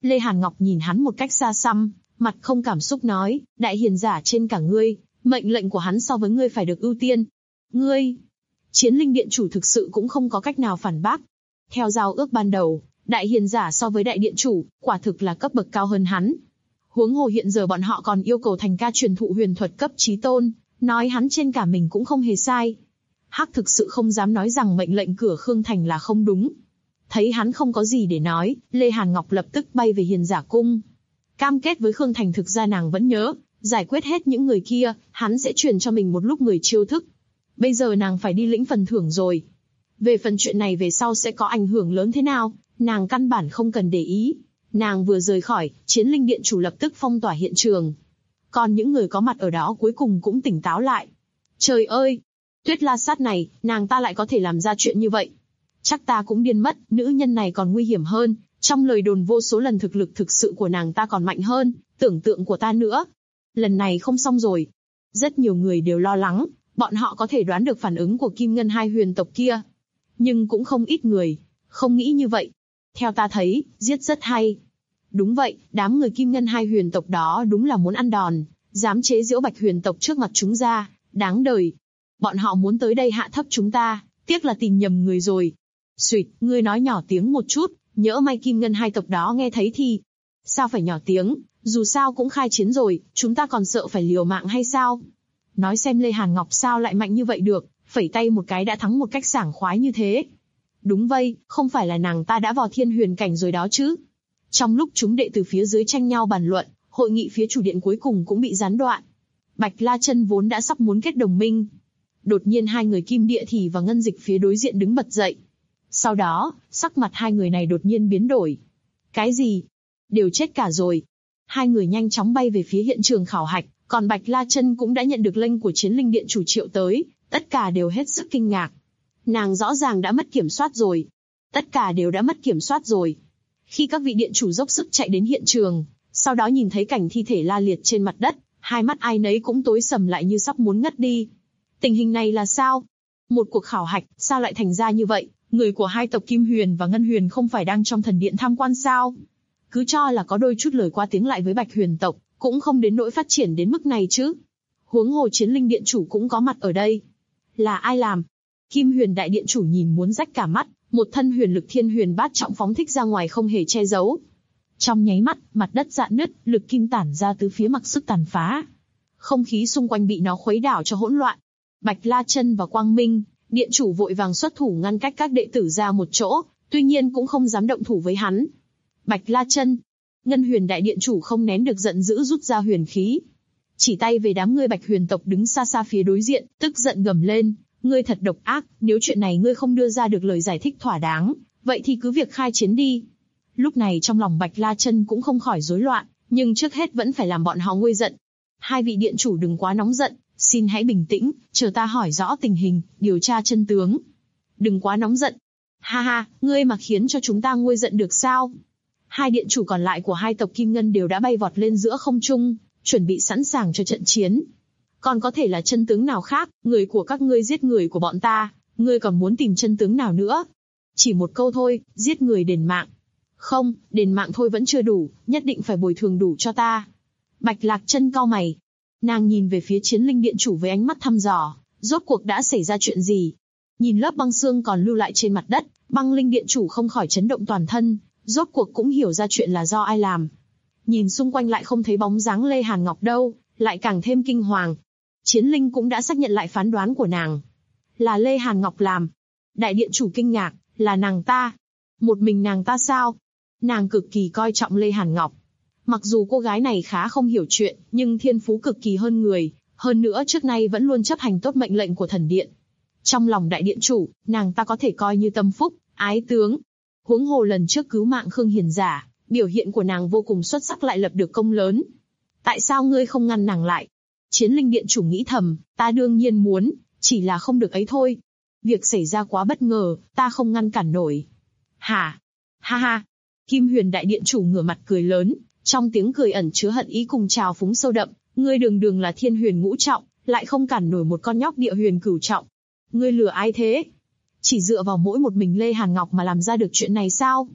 Lê Hàn Ngọc nhìn hắn một cách xa xăm, mặt không cảm xúc nói, đại hiền giả trên cả ngươi, mệnh lệnh của hắn so với ngươi phải được ưu tiên. Ngươi, Chiến Linh Điện chủ thực sự cũng không có cách nào phản bác. Theo giao ước ban đầu, đại hiền giả so với đại điện chủ, quả thực là cấp bậc cao hơn hắn. Huống hồ hiện giờ bọn họ còn yêu cầu Thành Ca truyền thụ huyền thuật cấp chí tôn, nói hắn trên cả mình cũng không hề sai. Hắc thực sự không dám nói rằng mệnh lệnh cửa Khương Thành là không đúng. Thấy hắn không có gì để nói, Lê Hàn Ngọc lập tức bay về hiền giả cung. Cam kết với Khương Thành thực ra nàng vẫn nhớ, giải quyết hết những người kia, hắn sẽ truyền cho mình một lúc 10 chiêu thức. Bây giờ nàng phải đi lĩnh phần thưởng rồi. Về phần chuyện này về sau sẽ có ảnh hưởng lớn thế nào, nàng căn bản không cần để ý. Nàng vừa rời khỏi, Chiến Linh Điện chủ lập tức phong tỏa hiện trường. Còn những người có mặt ở đó cuối cùng cũng tỉnh táo lại. Trời ơi! Tuyết La Sát này, nàng ta lại có thể làm ra chuyện như vậy. Chắc ta cũng điên mất, nữ nhân này còn nguy hiểm hơn. Trong lời đồn vô số lần thực lực thực sự của nàng ta còn mạnh hơn, tưởng tượng của ta nữa. Lần này không xong rồi. Rất nhiều người đều lo lắng, bọn họ có thể đoán được phản ứng của Kim Ngân hai huyền tộc kia. Nhưng cũng không ít người không nghĩ như vậy. Theo ta thấy, giết rất hay. Đúng vậy, đám người Kim Ngân hai huyền tộc đó đúng là muốn ăn đòn, dám chế giễu Bạch huyền tộc trước mặt chúng ra, đáng đời. Bọn họ muốn tới đây hạ thấp chúng ta, tiếc là tìm nhầm người rồi. Xuyệt, ngươi nói nhỏ tiếng một chút, nhỡ may Kim Ngân hai tộc đó nghe thấy thì... Sao phải nhỏ tiếng, dù sao cũng khai chiến rồi, chúng ta còn sợ phải liều mạng hay sao? Nói xem Lê Hàn Ngọc sao lại mạnh như vậy được, phẩy tay một cái đã thắng một cách sảng khoái như thế. Đúng vậy, không phải là nàng ta đã vào thiên huyền cảnh rồi đó chứ. Trong lúc chúng đệ từ phía dưới tranh nhau bàn luận, hội nghị phía chủ điện cuối cùng cũng bị gián đoạn. Bạch La Chân vốn đã sắp muốn kết đồng minh. Đột nhiên hai người Kim Địa Thì và Ngân Dịch phía đối diện đứng bật dậy. Sau đó, sắc mặt hai người này đột nhiên biến đổi. Cái gì? Đều chết cả rồi. Hai người nhanh chóng bay về phía hiện trường khảo hạch, còn Bạch La Chân cũng đã nhận được lệnh của Chiến Linh Điện chủ triệu tới, tất cả đều hết sức kinh ngạc. Nàng rõ ràng đã mất kiểm soát rồi. Tất cả đều đã mất kiểm soát rồi. Khi các vị điện chủ dốc sức chạy đến hiện trường, sau đó nhìn thấy cảnh thi thể la liệt trên mặt đất, hai mắt ai nấy cũng tối sầm lại như sắp muốn ngất đi. Tình hình này là sao? Một cuộc khảo hạch, sao lại thành ra như vậy? Người của hai tộc Kim Huyền và Ngân Huyền không phải đang trong thần điện tham quan sao? Cứ cho là có đôi chút lời qua tiếng lại với Bạch Huyền tộc, cũng không đến nỗi phát triển đến mức này chứ. Huống hồ Chiến Linh Điện chủ cũng có mặt ở đây. Là ai làm? Kim Huyền đại điện chủ nhìn muốn rách cả mắt, một thân huyền lực thiên huyền bát trọng phóng thích ra ngoài không hề che giấu. Trong nháy mắt, mặt đất rạn nứt, lực kim tản ra tứ phía mặc sức tàn phá. Không khí xung quanh bị nó khuấy đảo cho hỗn loạn. Bạch La Chân và Quang Minh, điện chủ vội vàng xuất thủ ngăn cách các đệ tử ra một chỗ, tuy nhiên cũng không dám động thủ với hắn. Bạch La Chân, Ngân Huyền đại điện chủ không nén được giận dữ rút ra huyền khí. Chỉ tay về đám người Bạch Huyền tộc đứng xa xa phía đối diện, tức giận gầm lên. Ngươi thật độc ác, nếu chuyện này ngươi không đưa ra được lời giải thích thỏa đáng, vậy thì cứ việc khai chiến đi. Lúc này trong lòng Bạch La Chân cũng không khỏi rối loạn, nhưng trước hết vẫn phải làm bọn họ nguôi giận. Hai vị điện chủ đừng quá nóng giận, xin hãy bình tĩnh, chờ ta hỏi rõ tình hình, điều tra chân tướng. Đừng quá nóng giận. Ha ha, ngươi mà khiến cho chúng ta nguôi giận được sao? Hai điện chủ còn lại của hai tộc Kim Ngân đều đã bay vọt lên giữa không trung, chuẩn bị sẵn sàng cho trận chiến. Còn có thể là chân tướng nào khác, người của các ngươi giết người của bọn ta, ngươi còn muốn tìm chân tướng nào nữa? Chỉ một câu thôi, giết người đền mạng. Không, đền mạng thôi vẫn chưa đủ, nhất định phải bồi thường đủ cho ta. Bạch Lạc Chân cau mày. Nàng nhìn về phía Chiến Linh Điện chủ với ánh mắt thăm dò, rốt cuộc đã xảy ra chuyện gì? Nhìn lớp băng xương còn lưu lại trên mặt đất, Băng Linh Điện chủ không khỏi chấn động toàn thân, rốt cuộc cũng hiểu ra chuyện là do ai làm. Nhìn xung quanh lại không thấy bóng dáng Lê Hàn Ngọc đâu, lại càng thêm kinh hoàng. Chiến Linh cũng đã xác nhận lại phán đoán của nàng. Là Lê Hàn Ngọc làm. Đại điện chủ kinh ngạc, là nàng ta. Một mình nàng ta sao? Nàng cực kỳ coi trọng Lê Hàn Ngọc. Mặc dù cô gái này khá không hiểu chuyện, nhưng thiên phú cực kỳ hơn người, hơn nữa trước nay vẫn luôn chấp hành tốt mệnh lệnh của thần điện. Trong lòng đại điện chủ, nàng ta có thể coi như tâm phúc, ái tướng. Huống hồ lần trước cứu mạng Khương Hiền giả, biểu hiện của nàng vô cùng xuất sắc lại lập được công lớn. Tại sao ngươi không ngăn nàng lại? Chiến Linh Điện chủ nghĩ thầm, ta đương nhiên muốn, chỉ là không được ấy thôi. Việc xảy ra quá bất ngờ, ta không ngăn cản nổi. Hả? Ha ha. Kim Huyền đại điện chủ ngửa mặt cười lớn, trong tiếng cười ẩn chứa hận ý cùng trào phúng sâu đậm. Ngươi đường đường là thiên huyền ngũ trọng, lại không cản nổi một con nhóc địa huyền cửu trọng. Ngươi lừa ai thế? Chỉ dựa vào mỗi một mình Lê Hàn Ngọc mà làm ra được chuyện này sao?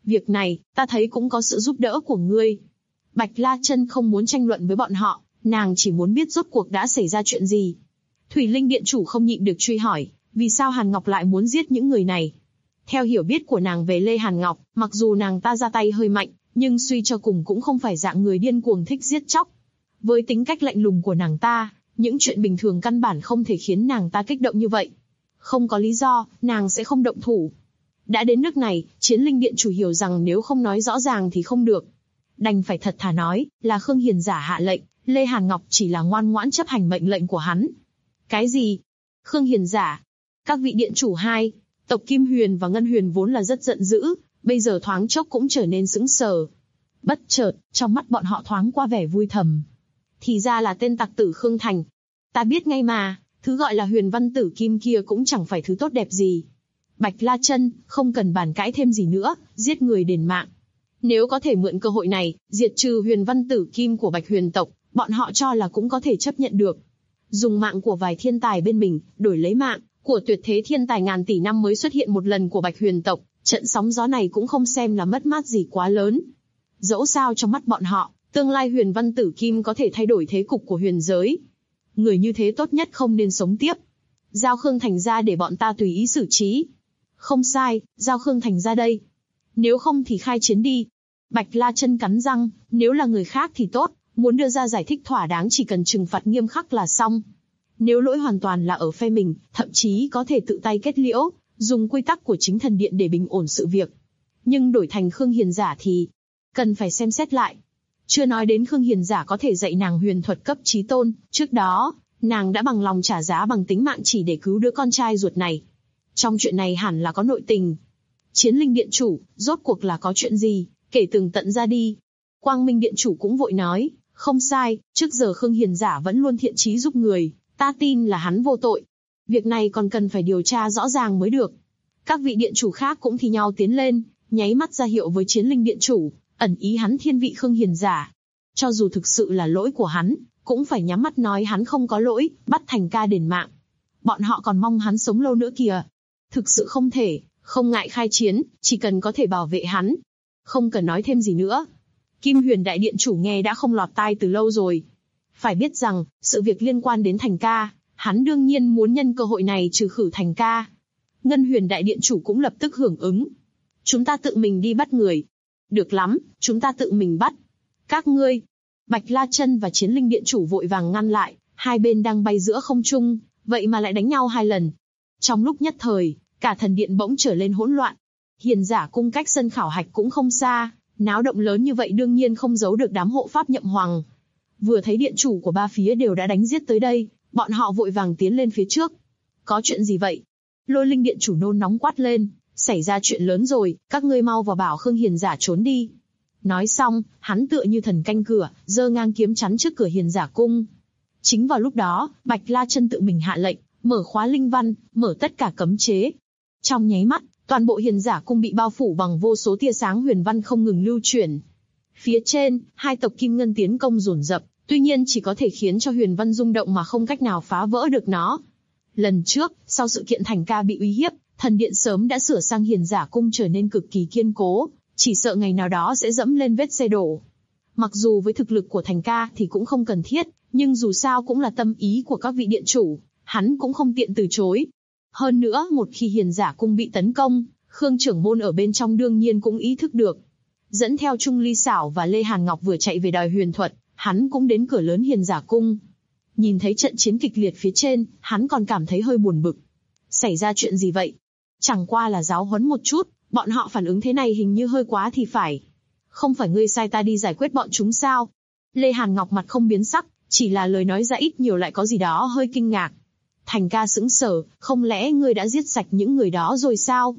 Việc này, ta thấy cũng có sự giúp đỡ của ngươi. Bạch La Chân không muốn tranh luận với bọn họ, nàng chỉ muốn biết rốt cuộc đã xảy ra chuyện gì. Thủy Linh Điện chủ không nhịn được truy hỏi, vì sao Hàn Ngọc lại muốn giết những người này? Theo hiểu biết của nàng về Lê Hàn Ngọc, mặc dù nàng ta ra tay hơi mạnh, nhưng suy cho cùng cũng không phải dạng người điên cuồng thích giết chóc. Với tính cách lạnh lùng của nàng ta, những chuyện bình thường căn bản không thể khiến nàng ta kích động như vậy. Không có lý do, nàng sẽ không động thủ. Đã đến nước này, Chiến Linh Điện chủ hiểu rằng nếu không nói rõ ràng thì không được. Đành phải thật thà nói, là Khương Hiền giả hạ lệnh, Lê Hàn Ngọc chỉ là ngoan ngoãn chấp hành mệnh lệnh của hắn. Cái gì? Khương Hiền giả? Các vị điện chủ hai, tộc Kim Huyền và Ngân Huyền vốn là rất giận dữ, bây giờ thoáng chốc cũng trở nên sững sờ. Bất chợt, trong mắt bọn họ thoáng qua vẻ vui thầm. Thì ra là tên tặc tử Khương Thành. Ta biết ngay mà, thứ gọi là Huyền Văn Tử Kim kia cũng chẳng phải thứ tốt đẹp gì. Bạch La Chân, không cần bàn cãi thêm gì nữa, giết người đền mạng. Nếu có thể mượn cơ hội này, diệt trừ Huyền Văn Tử Kim của Bạch Huyền tộc, bọn họ cho là cũng có thể chấp nhận được. Dùng mạng của vài thiên tài bên mình, đổi lấy mạng của tuyệt thế thiên tài ngàn tỷ năm mới xuất hiện một lần của Bạch Huyền tộc, trận sóng gió này cũng không xem là mất mát gì quá lớn. Dẫu sao trong mắt bọn họ, tương lai Huyền Văn Tử Kim có thể thay đổi thế cục của huyền giới. Người như thế tốt nhất không nên sống tiếp. Giao Khương Thành ra để bọn ta tùy ý xử trí. Không sai, giao Khương Thành ra đây. Nếu không thì khai chiến đi. Bạch La Chân cắn răng, nếu là người khác thì tốt, muốn đưa ra giải thích thỏa đáng chỉ cần trừng phạt nghiêm khắc là xong. Nếu lỗi hoàn toàn là ở phe mình, thậm chí có thể tự tay kết liễu, dùng quy tắc của chính thần điện để bình ổn sự việc. Nhưng đổi thành Khương Hiền giả thì cần phải xem xét lại. Chưa nói đến Khương Hiền giả có thể dạy nàng huyền thuật cấp chí tôn, trước đó, nàng đã bằng lòng trả giá bằng tính mạng chỉ để cứu đứa con trai ruột này. Trong chuyện này hẳn là có nội tình. Chiến Linh Điện chủ, rốt cuộc là có chuyện gì, kể tường tận ra đi. Quang Minh Điện chủ cũng vội nói, không sai, trước giờ Khương Hiền giả vẫn luôn thiện chí giúp người, ta tin là hắn vô tội. Việc này còn cần phải điều tra rõ ràng mới được. Các vị điện chủ khác cũng thì nhau tiến lên, nháy mắt ra hiệu với Chiến Linh Điện chủ, ẩn ý hắn thiên vị Khương Hiền giả. Cho dù thực sự là lỗi của hắn, cũng phải nhắm mắt nói hắn không có lỗi, bắt Thành ca đền mạng. Bọn họ còn mong hắn sống lâu nữa kìa. Thực sự không thể, không ngại khai chiến, chỉ cần có thể bảo vệ hắn. Không cần nói thêm gì nữa. Kim Huyền Đại Điện chủ nghe đã không lọt tai từ lâu rồi. Phải biết rằng, sự việc liên quan đến Thành ca, hắn đương nhiên muốn nhân cơ hội này trừ khử Thành ca. Ngân Huyền Đại Điện chủ cũng lập tức hưởng ứng. Chúng ta tự mình đi bắt người. Được lắm, chúng ta tự mình bắt. Các ngươi. Bạch La Chân và Chiến Linh Điện chủ vội vàng ngăn lại, hai bên đang bay giữa không trung, vậy mà lại đánh nhau hai lần. Trong lúc nhất thời, cả thần điện bỗng trở lên hỗn loạn. Hiền giả cung cách sân khảo hạch cũng không xa, náo động lớn như vậy đương nhiên không giấu được đám hộ pháp Nhậm Hoàng. Vừa thấy điện chủ của ba phía đều đã đánh giết tới đây, bọn họ vội vàng tiến lên phía trước. Có chuyện gì vậy? Lôi Linh Điện chủ nôn nóng quát lên, xảy ra chuyện lớn rồi, các ngươi mau vào bảo Khương Hiền giả trốn đi. Nói xong, hắn tựa như thần canh cửa, giơ ngang kiếm chắn trước cửa Hiền giả cung. Chính vào lúc đó, Bạch La Chân tự mình hạ lệnh, mở khóa linh văn, mở tất cả cấm chế. Trong nháy mắt, toàn bộ Hiền giả cung bị bao phủ bằng vô số tia sáng huyền văn không ngừng lưu chuyển. Phía trên, hai tộc Kim Ngân tiến công dồn dập, tuy nhiên chỉ có thể khiến cho huyền văn rung động mà không cách nào phá vỡ được nó. Lần trước, sau sự kiện Thành ca bị uy hiếp, thần điện sớm đã sửa sang Hiền giả cung trở nên cực kỳ kiên cố, chỉ sợ ngày nào đó sẽ dẫm lên vết xe đổ. Mặc dù với thực lực của Thành ca thì cũng không cần thiết, nhưng dù sao cũng là tâm ý của các vị điện chủ, hắn cũng không tiện từ chối. Hơn nữa, một khi Hiền giả cung bị tấn công, Khương trưởng môn ở bên trong đương nhiên cũng ý thức được. Dẫn theo Trung Ly Xảo và Lê Hàn Ngọc vừa chạy về đòi huyền thuật, hắn cũng đến cửa lớn Hiền giả cung. Nhìn thấy trận chiến kịch liệt phía trên, hắn còn cảm thấy hơi buồn bực. Xảy ra chuyện gì vậy? Chẳng qua là giáo huấn một chút, bọn họ phản ứng thế này hình như hơi quá thì phải. Không phải ngươi sai ta đi giải quyết bọn chúng sao? Lê Hàn Ngọc mặt không biến sắc, chỉ là lời nói ra ít nhiều lại có gì đó hơi kinh ngạc. Thành ca sững sờ, không lẽ ngươi đã giết sạch những người đó rồi sao?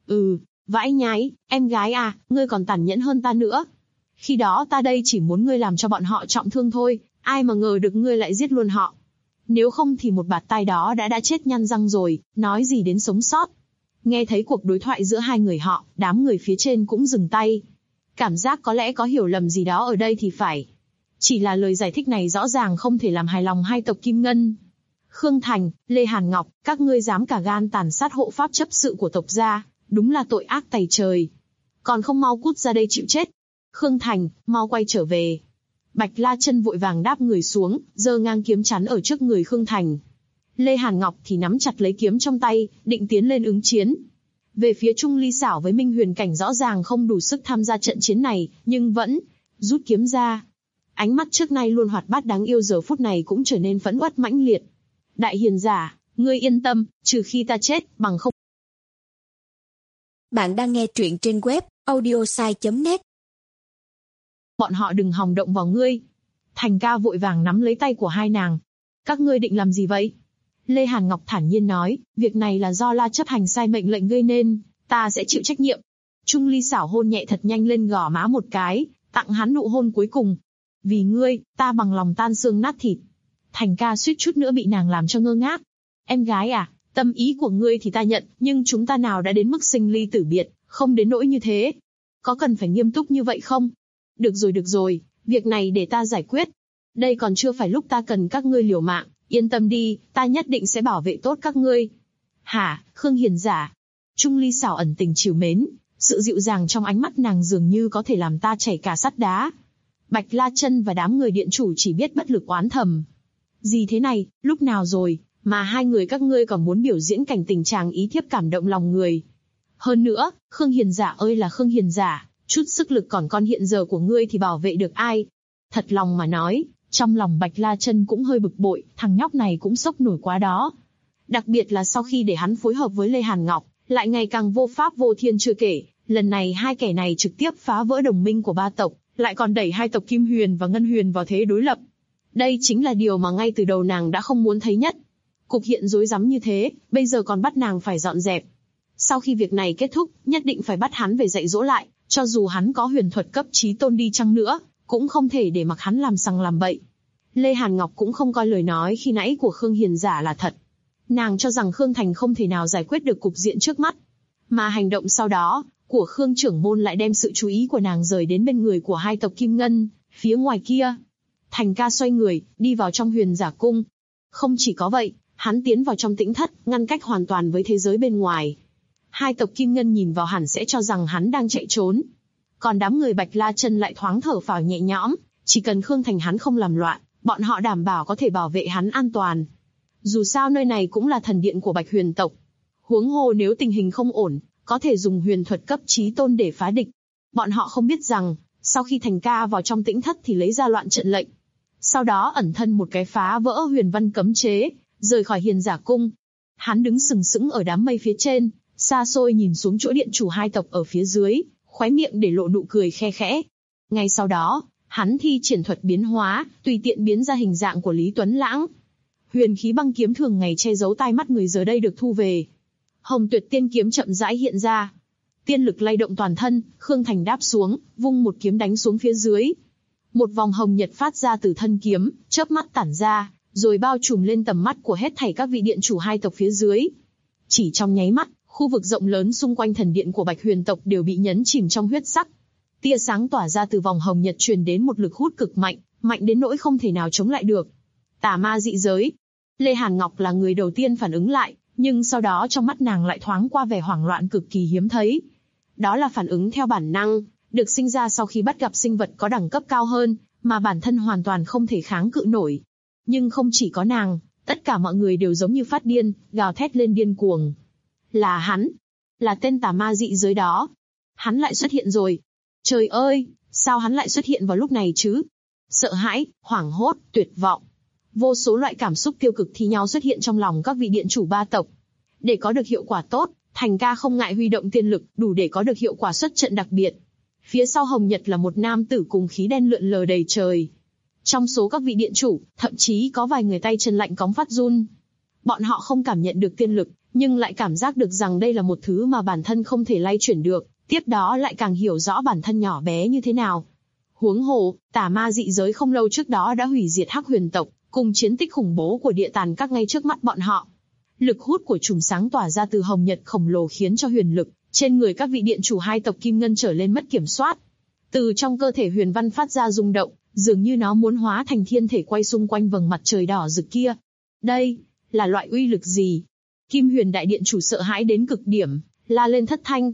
Vãi nhái, em gái à, ngươi còn tàn nhẫn hơn ta nữa. Khi đó ta đây chỉ muốn ngươi làm cho bọn họ trọng thương thôi, ai mà ngờ được ngươi lại giết luôn họ. Nếu không thì một bạt tai đó đã chết nhăn răng rồi, nói gì đến sống sót. Nghe thấy cuộc đối thoại giữa hai người họ, đám người phía trên cũng dừng tay. Cảm giác có lẽ có hiểu lầm gì đó ở đây thì phải. Chỉ là lời giải thích này rõ ràng không thể làm hài lòng hai tộc Kim Ngân. Khương Thành, Lê Hàn Ngọc, các ngươi dám cả gan tàn sát hộ pháp chấp sự của tộc gia, đúng là tội ác tày trời. Còn không mau cút ra đây chịu chết. Khương Thành, mau quay trở về. Bạch La Chân vội vàng đáp người xuống, giơ ngang kiếm chắn ở trước người Khương Thành. Lê Hàn Ngọc thì nắm chặt lấy kiếm trong tay, định tiến lên ứng chiến. Về phía Trung Ly Xảo với Minh Huyền Cảnh rõ ràng không đủ sức tham gia trận chiến này, nhưng vẫn rút kiếm ra. Ánh mắt trước nay luôn hoạt bát đáng yêu giờ phút này cũng trở nên phẫn uất mãnh liệt. Đại hiền giả, ngươi yên tâm, trừ khi ta chết, bằng không. Bạn đang nghe truyện trên web audiosai.net. Bọn họ đừng hòng động vào ngươi. Thành ca vội vàng nắm lấy tay của hai nàng. Các ngươi định làm gì vậy? Lê Hàn Ngọc thản nhiên nói, việc này là do La chấp hành sai mệnh lệnh gây nên, ta sẽ chịu trách nhiệm. Trung Ly Xảo hôn nhẹ thật nhanh lên gò má một cái, tặng hắn nụ hôn cuối cùng. Vì ngươi, ta bằng lòng tan xương nát thịt. Thành ca suýt chút nữa bị nàng làm cho ngơ ngác. Em gái à, tâm ý của ngươi thì ta nhận, nhưng chúng ta nào đã đến mức sinh ly tử biệt, không đến nỗi như thế. Có cần phải nghiêm túc như vậy không? Được rồi, việc này để ta giải quyết. Đây còn chưa phải lúc ta cần các ngươi liều mạng, yên tâm đi, ta nhất định sẽ bảo vệ tốt các ngươi. Hả, Khương hiền giả? Trung Ly Xảo ẩn tình trìu mến, sự dịu dàng trong ánh mắt nàng dường như có thể làm ta chảy cả sắt đá. Bạch La Chân và đám người điện chủ chỉ biết bất lực oán thầm. Gì thế này, lúc nào rồi, mà hai người các ngươi còn muốn biểu diễn cảnh tình chàng ý thiếp cảm động lòng người. Hơn nữa, Khương hiền giả ơi là Khương hiền giả, chút sức lực còn con hiện giờ của ngươi thì bảo vệ được ai? Thật lòng mà nói, trong lòng Bạch La Chân cũng hơi bực bội, thằng nhóc này cũng sốc nổi quá đó. Đặc biệt là sau khi để hắn phối hợp với Lê Hàn Ngọc, lại ngày càng vô pháp vô thiên chưa kể, lần này hai kẻ này trực tiếp phá vỡ đồng minh của ba tộc, lại còn đẩy hai tộc Kim Huyền và Ngân Huyền vào thế đối lập. Đây chính là điều mà ngay từ đầu nàng đã không muốn thấy nhất. Cục hiện rối rắm như thế, bây giờ còn bắt nàng phải dọn dẹp. Sau khi việc này kết thúc, nhất định phải bắt hắn về dạy dỗ lại, cho dù hắn có huyền thuật cấp chí tôn đi chăng nữa, cũng không thể để mặc hắn làm sằng làm bậy. Lê Hàn Ngọc cũng không coi lời nói khi nãy của Khương hiền giả là thật. Nàng cho rằng Khương Thành không thể nào giải quyết được cục diện trước mắt. Mà hành động sau đó, của Khương trưởng môn lại đem sự chú ý của nàng rời đến bên người của hai tộc Kim Ngân, phía ngoài kia. Thành ca xoay người, đi vào trong huyền giả cung. Không chỉ có vậy, hắn tiến vào trong tĩnh thất, ngăn cách hoàn toàn với thế giới bên ngoài. Hai tộc Kim Ngân nhìn vào hẳn sẽ cho rằng hắn đang chạy trốn. Còn đám người Bạch La Chân lại thoáng thở phào nhẹ nhõm, chỉ cần Khương Thành hắn không làm loạn, bọn họ đảm bảo có thể bảo vệ hắn an toàn. Dù sao nơi này cũng là thần điện của Bạch Huyền tộc. Huống hồ nếu tình hình không ổn, có thể dùng huyền thuật cấp chí tôn để phá địch. Bọn họ không biết rằng, sau khi Thành ca vào trong tĩnh thất thì lấy ra loạn trận lệnh. Sau đó ẩn thân một cái phá vỡ huyền văn cấm chế, rời khỏi hiền giả cung. Hắn đứng sừng sững ở đám mây phía trên, xa xôi nhìn xuống chỗ điện chủ hai tộc ở phía dưới, khóe miệng để lộ nụ cười khe khẽ. Ngay sau đó, hắn thi triển thuật biến hóa, tùy tiện biến ra hình dạng của Lý Tuấn Lãng. Huyền khí băng kiếm thường ngày che giấu tai mắt người giờ đây được thu về. Hồng Tuyệt Tiên kiếm chậm rãi hiện ra. Tiên lực lay động toàn thân, Khương Thành đáp xuống, vung một kiếm đánh xuống phía dưới. Một vòng hồng nhật phát ra từ thân kiếm, chớp mắt tản ra, rồi bao trùm lên tầm mắt của hết thảy các vị điện chủ hai tộc phía dưới. Chỉ trong nháy mắt, khu vực rộng lớn xung quanh thần điện của Bạch Huyền tộc đều bị nhấn chìm trong huyết sắc. Tia sáng tỏa ra từ vòng hồng nhật truyền đến một lực hút cực mạnh, mạnh đến nỗi không thể nào chống lại được. Tà ma dị giới. Lê Hàn Ngọc là người đầu tiên phản ứng lại, nhưng sau đó trong mắt nàng lại thoáng qua vẻ hoảng loạn cực kỳ hiếm thấy. Đó là phản ứng theo bản năng, được sinh ra sau khi bắt gặp sinh vật có đẳng cấp cao hơn, mà bản thân hoàn toàn không thể kháng cự nổi. Nhưng không chỉ có nàng, tất cả mọi người đều giống như phát điên, gào thét lên điên cuồng. Là hắn, là tên tà ma dị giới đó. Hắn lại xuất hiện rồi. Trời ơi, sao hắn lại xuất hiện vào lúc này chứ? Sợ hãi, hoảng hốt, tuyệt vọng. Vô số loại cảm xúc tiêu cực thi nhau xuất hiện trong lòng các vị điện chủ ba tộc. Để có được hiệu quả tốt, Thành ca không ngại huy động tiên lực, đủ để có được hiệu quả xuất trận đặc biệt. Phía sau Hồng Nhật là một nam tử cùng khí đen lượn lờ đầy trời. Trong số các vị điện chủ, thậm chí có vài người tay chân lạnh cóng phát run. Bọn họ không cảm nhận được tiên lực, nhưng lại cảm giác được rằng đây là một thứ mà bản thân không thể lay chuyển được, tiếp đó lại càng hiểu rõ bản thân nhỏ bé như thế nào. Huống hồ, tà ma dị giới không lâu trước đó đã hủy diệt Hắc Huyền tộc, cùng chiến tích khủng bố của địa tàn các ngay trước mắt bọn họ. Lực hút của chùm sáng tỏa ra từ Hồng Nhật khổng lồ khiến cho huyền lực trên người các vị điện chủ hai tộc Kim Ngân trở lên mất kiểm soát. Từ trong cơ thể huyền văn phát ra rung động, dường như nó muốn hóa thành thiên thể quay xung quanh vầng mặt trời đỏ rực kia. Đây là loại uy lực gì? Kim Huyền đại điện chủ sợ hãi đến cực điểm, la lên thất thanh.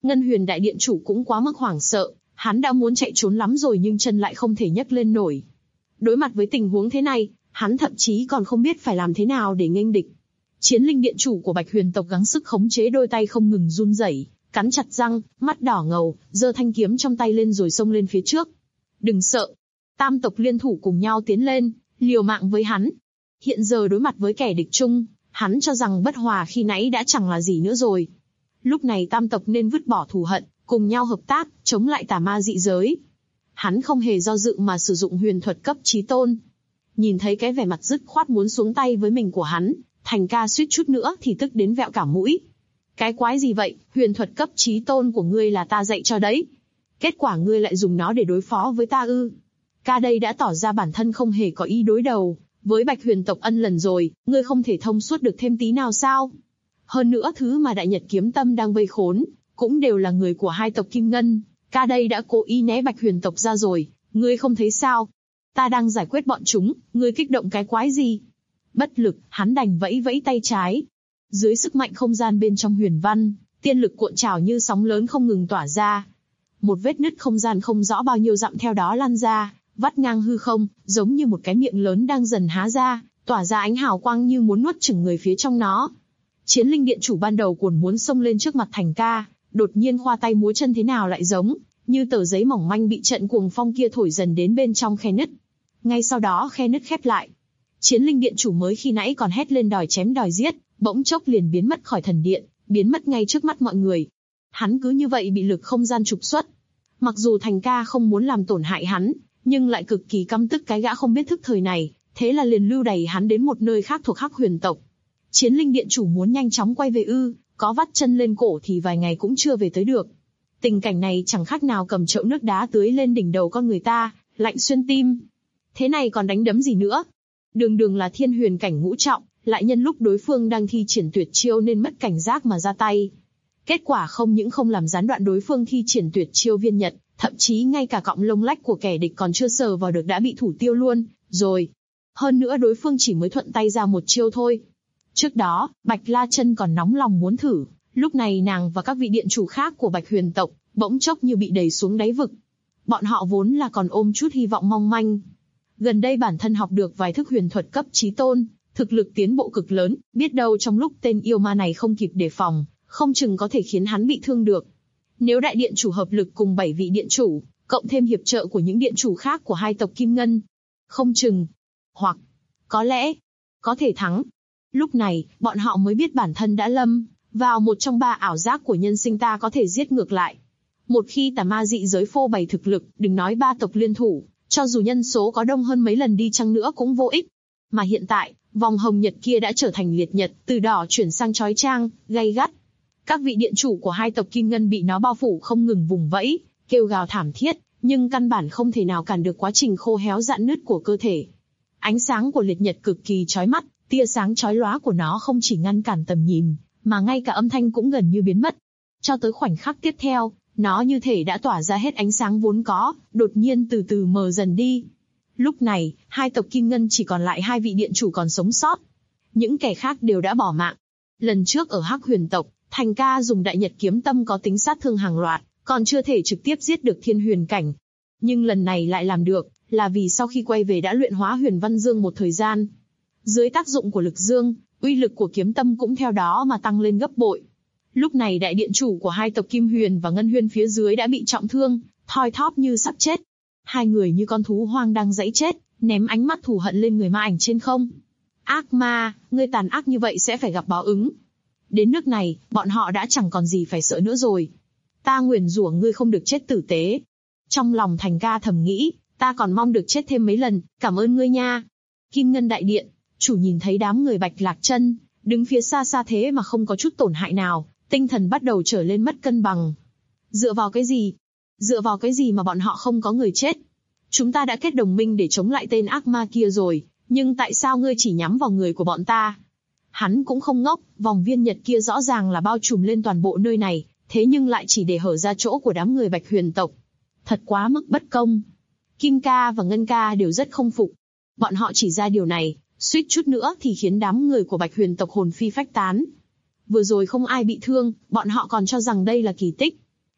Ngân Huyền đại điện chủ cũng quá mức hoảng sợ, hắn đã muốn chạy trốn lắm rồi nhưng chân lại không thể nhấc lên nổi. Đối mặt với tình huống thế này, hắn thậm chí còn không biết phải làm thế nào để nghênh địch. Chiến linh điện chủ của Bạch Huyền tộc gắng sức khống chế đôi tay không ngừng run rẩy, cắn chặt răng, mắt đỏ ngầu, giơ thanh kiếm trong tay lên rồi xông lên phía trước. Đừng sợ. Tam tộc liên thủ cùng nhau tiến lên, liều mạng với hắn. Hiện giờ đối mặt với kẻ địch chung, hắn cho rằng bất hòa khi nãy đã chẳng là gì nữa rồi. Lúc này tam tộc nên vứt bỏ thù hận, cùng nhau hợp tác, chống lại tà ma dị giới. Hắn không hề do dự mà sử dụng huyền thuật cấp chí tôn. Nhìn thấy cái vẻ mặt dứt khoát muốn xuống tay với mình của hắn, Thành Ca suýt chút nữa thì tức đến vẹo cả mũi. Cái quái gì vậy, huyền thuật cấp chí tôn của ngươi là ta dạy cho đấy. Kết quả ngươi lại dùng nó để đối phó với ta ư? Ca đây đã tỏ ra bản thân không hề có ý đối đầu với Bạch Huyền tộc ân lần rồi, ngươi không thể thông suốt được thêm tí nào sao? Hơn nữa thứ mà Đại Nhật Kiếm Tâm đang vây khốn, cũng đều là người của hai tộc Kim Ngân. Ca đây đã cố ý né Bạch Huyền tộc ra rồi, ngươi không thấy sao? Ta đang giải quyết bọn chúng, ngươi kích động cái quái gì? Bất lực, hắn đành vẫy vẫy tay trái. Dưới sức mạnh không gian bên trong huyền văn, tiên lực cuộn trào như sóng lớn không ngừng tỏa ra. Một vết nứt không gian không rõ bao nhiêu dặm theo đó lan ra, vắt ngang hư không, giống như một cái miệng lớn đang dần há ra, tỏa ra ánh hào quang như muốn nuốt chửng người phía trong nó. Chiến linh điện chủ ban đầu cuồn muốn xông lên trước mặt Thành Ca, đột nhiên khoa tay múa chân thế nào lại giống như tờ giấy mỏng manh bị trận cuồng phong kia thổi dần đến bên trong khe nứt. Ngay sau đó khe nứt khép lại. Chiến linh điện chủ mới khi nãy còn hét lên đòi chém đòi giết, bỗng chốc liền biến mất khỏi thần điện, biến mất ngay trước mắt mọi người. Hắn cứ như vậy bị lực không gian trục xuất. Mặc dù Thành Ca không muốn làm tổn hại hắn, nhưng lại cực kỳ căm tức cái gã không biết thức thời này, thế là liền lưu đày hắn đến một nơi khác thuộc Hắc Huyền tộc. Chiến linh điện chủ muốn nhanh chóng quay về ư, có vắt chân lên cổ thì vài ngày cũng chưa về tới được. Tình cảnh này chẳng khác nào cầm chậu nước đá tưới lên đỉnh đầu con người ta, lạnh xuyên tim. Thế này còn đánh đấm gì nữa? Đường đường là thiên huyền cảnh ngũ trọng, lại nhân lúc đối phương đang thi triển tuyệt chiêu nên mất cảnh giác mà ra tay. Kết quả không những không làm gián đoạn đối phương thi triển tuyệt chiêu viên nhật, thậm chí ngay cả cọng lông lách của kẻ địch còn chưa sờ vào được đã bị thủ tiêu luôn, rồi. Hơn nữa đối phương chỉ mới thuận tay ra một chiêu thôi. Trước đó, Bạch La Chân còn nóng lòng muốn thử, lúc này nàng và các vị điện chủ khác của Bạch Huyền tộc, bỗng chốc như bị đẩy xuống đáy vực. Bọn họ vốn là còn ôm chút hy vọng mong manh. Gần đây bản thân học được vài thức huyền thuật cấp chí tôn, thực lực tiến bộ cực lớn, biết đâu trong lúc tên yêu ma này không kịp đề phòng, không chừng có thể khiến hắn bị thương được. Nếu đại điện chủ hợp lực cùng 7 vị điện chủ, cộng thêm hiệp trợ của những điện chủ khác của hai tộc Kim Ngân, không chừng, hoặc, có lẽ, có thể thắng. Lúc này, bọn họ mới biết bản thân đã lâm vào một trong 3 ảo giác của nhân sinh ta có thể giết ngược lại. Một khi tà ma dị giới phô bày thực lực, đừng nói 3 tộc liên thủ, cho dù nhân số có đông hơn mấy lần đi chăng nữa cũng vô ích. Mà hiện tại, vòng hồng nhật kia đã trở thành liệt nhật, từ đỏ chuyển sang chói chang, gay gắt. Các vị điện chủ của hai tộc Kim Ngân bị nó bao phủ không ngừng vùng vẫy, kêu gào thảm thiết, nhưng căn bản không thể nào cản được quá trình khô héo rạn nứt của cơ thể. Ánh sáng của liệt nhật cực kỳ chói mắt, tia sáng chói lóa của nó không chỉ ngăn cản tầm nhìn, mà ngay cả âm thanh cũng gần như biến mất. Cho tới khoảnh khắc tiếp theo, nó như thể đã tỏa ra hết ánh sáng vốn có, đột nhiên từ từ mờ dần đi. Lúc này, hai tộc Kim Ngân chỉ còn lại 2 vị điện chủ còn sống sót. Những kẻ khác đều đã bỏ mạng. Lần trước ở Hắc Huyền tộc, Thành Ca dùng Đại Nhật Kiếm Tâm có tính sát thương hàng loạt, còn chưa thể trực tiếp giết được thiên huyền cảnh. Nhưng lần này lại làm được, là vì sau khi quay về đã luyện hóa huyền văn dương một thời gian. Dưới tác dụng của lực dương, uy lực của kiếm tâm cũng theo đó mà tăng lên gấp bội. Lúc này đại điện chủ của hai tộc Kim Huyền và Ngân Huyên phía dưới đã bị trọng thương, thoi thóp như sắp chết. Hai người như con thú hoang đang giãy chết, ném ánh mắt thù hận lên người ma ảnh trên không. Ác ma, ngươi tàn ác như vậy sẽ phải gặp báo ứng. Đến nước này, bọn họ đã chẳng còn gì phải sợ nữa rồi. Ta nguyền rủa ngươi không được chết tử tế. Trong lòng Thành Ca thầm nghĩ, ta còn mong được chết thêm mấy lần, cảm ơn ngươi nha. Kim Ngân đại điện, chủ nhìn thấy đám người Bạch Lạc Chân đứng phía xa xa thế mà không có chút tổn hại nào, tinh thần bắt đầu trở lên mất cân bằng. Dựa vào cái gì? Dựa vào cái gì mà bọn họ không có người chết? Chúng ta đã kết đồng minh để chống lại tên ác ma kia rồi, nhưng tại sao ngươi chỉ nhắm vào người của bọn ta? Hắn cũng không ngốc, vòng viên nhật kia rõ ràng là bao trùm lên toàn bộ nơi này, thế nhưng lại chỉ để hở ra chỗ của đám người Bạch Huyền tộc. Thật quá mức bất công. Kim Ca và Ngân Ca đều rất không phục. Bọn họ chỉ ra điều này, suýt chút nữa thì khiến đám người của Bạch Huyền tộc hồn phi phách tán. Vừa rồi không ai bị thương, bọn họ còn cho rằng đây là kỳ tích.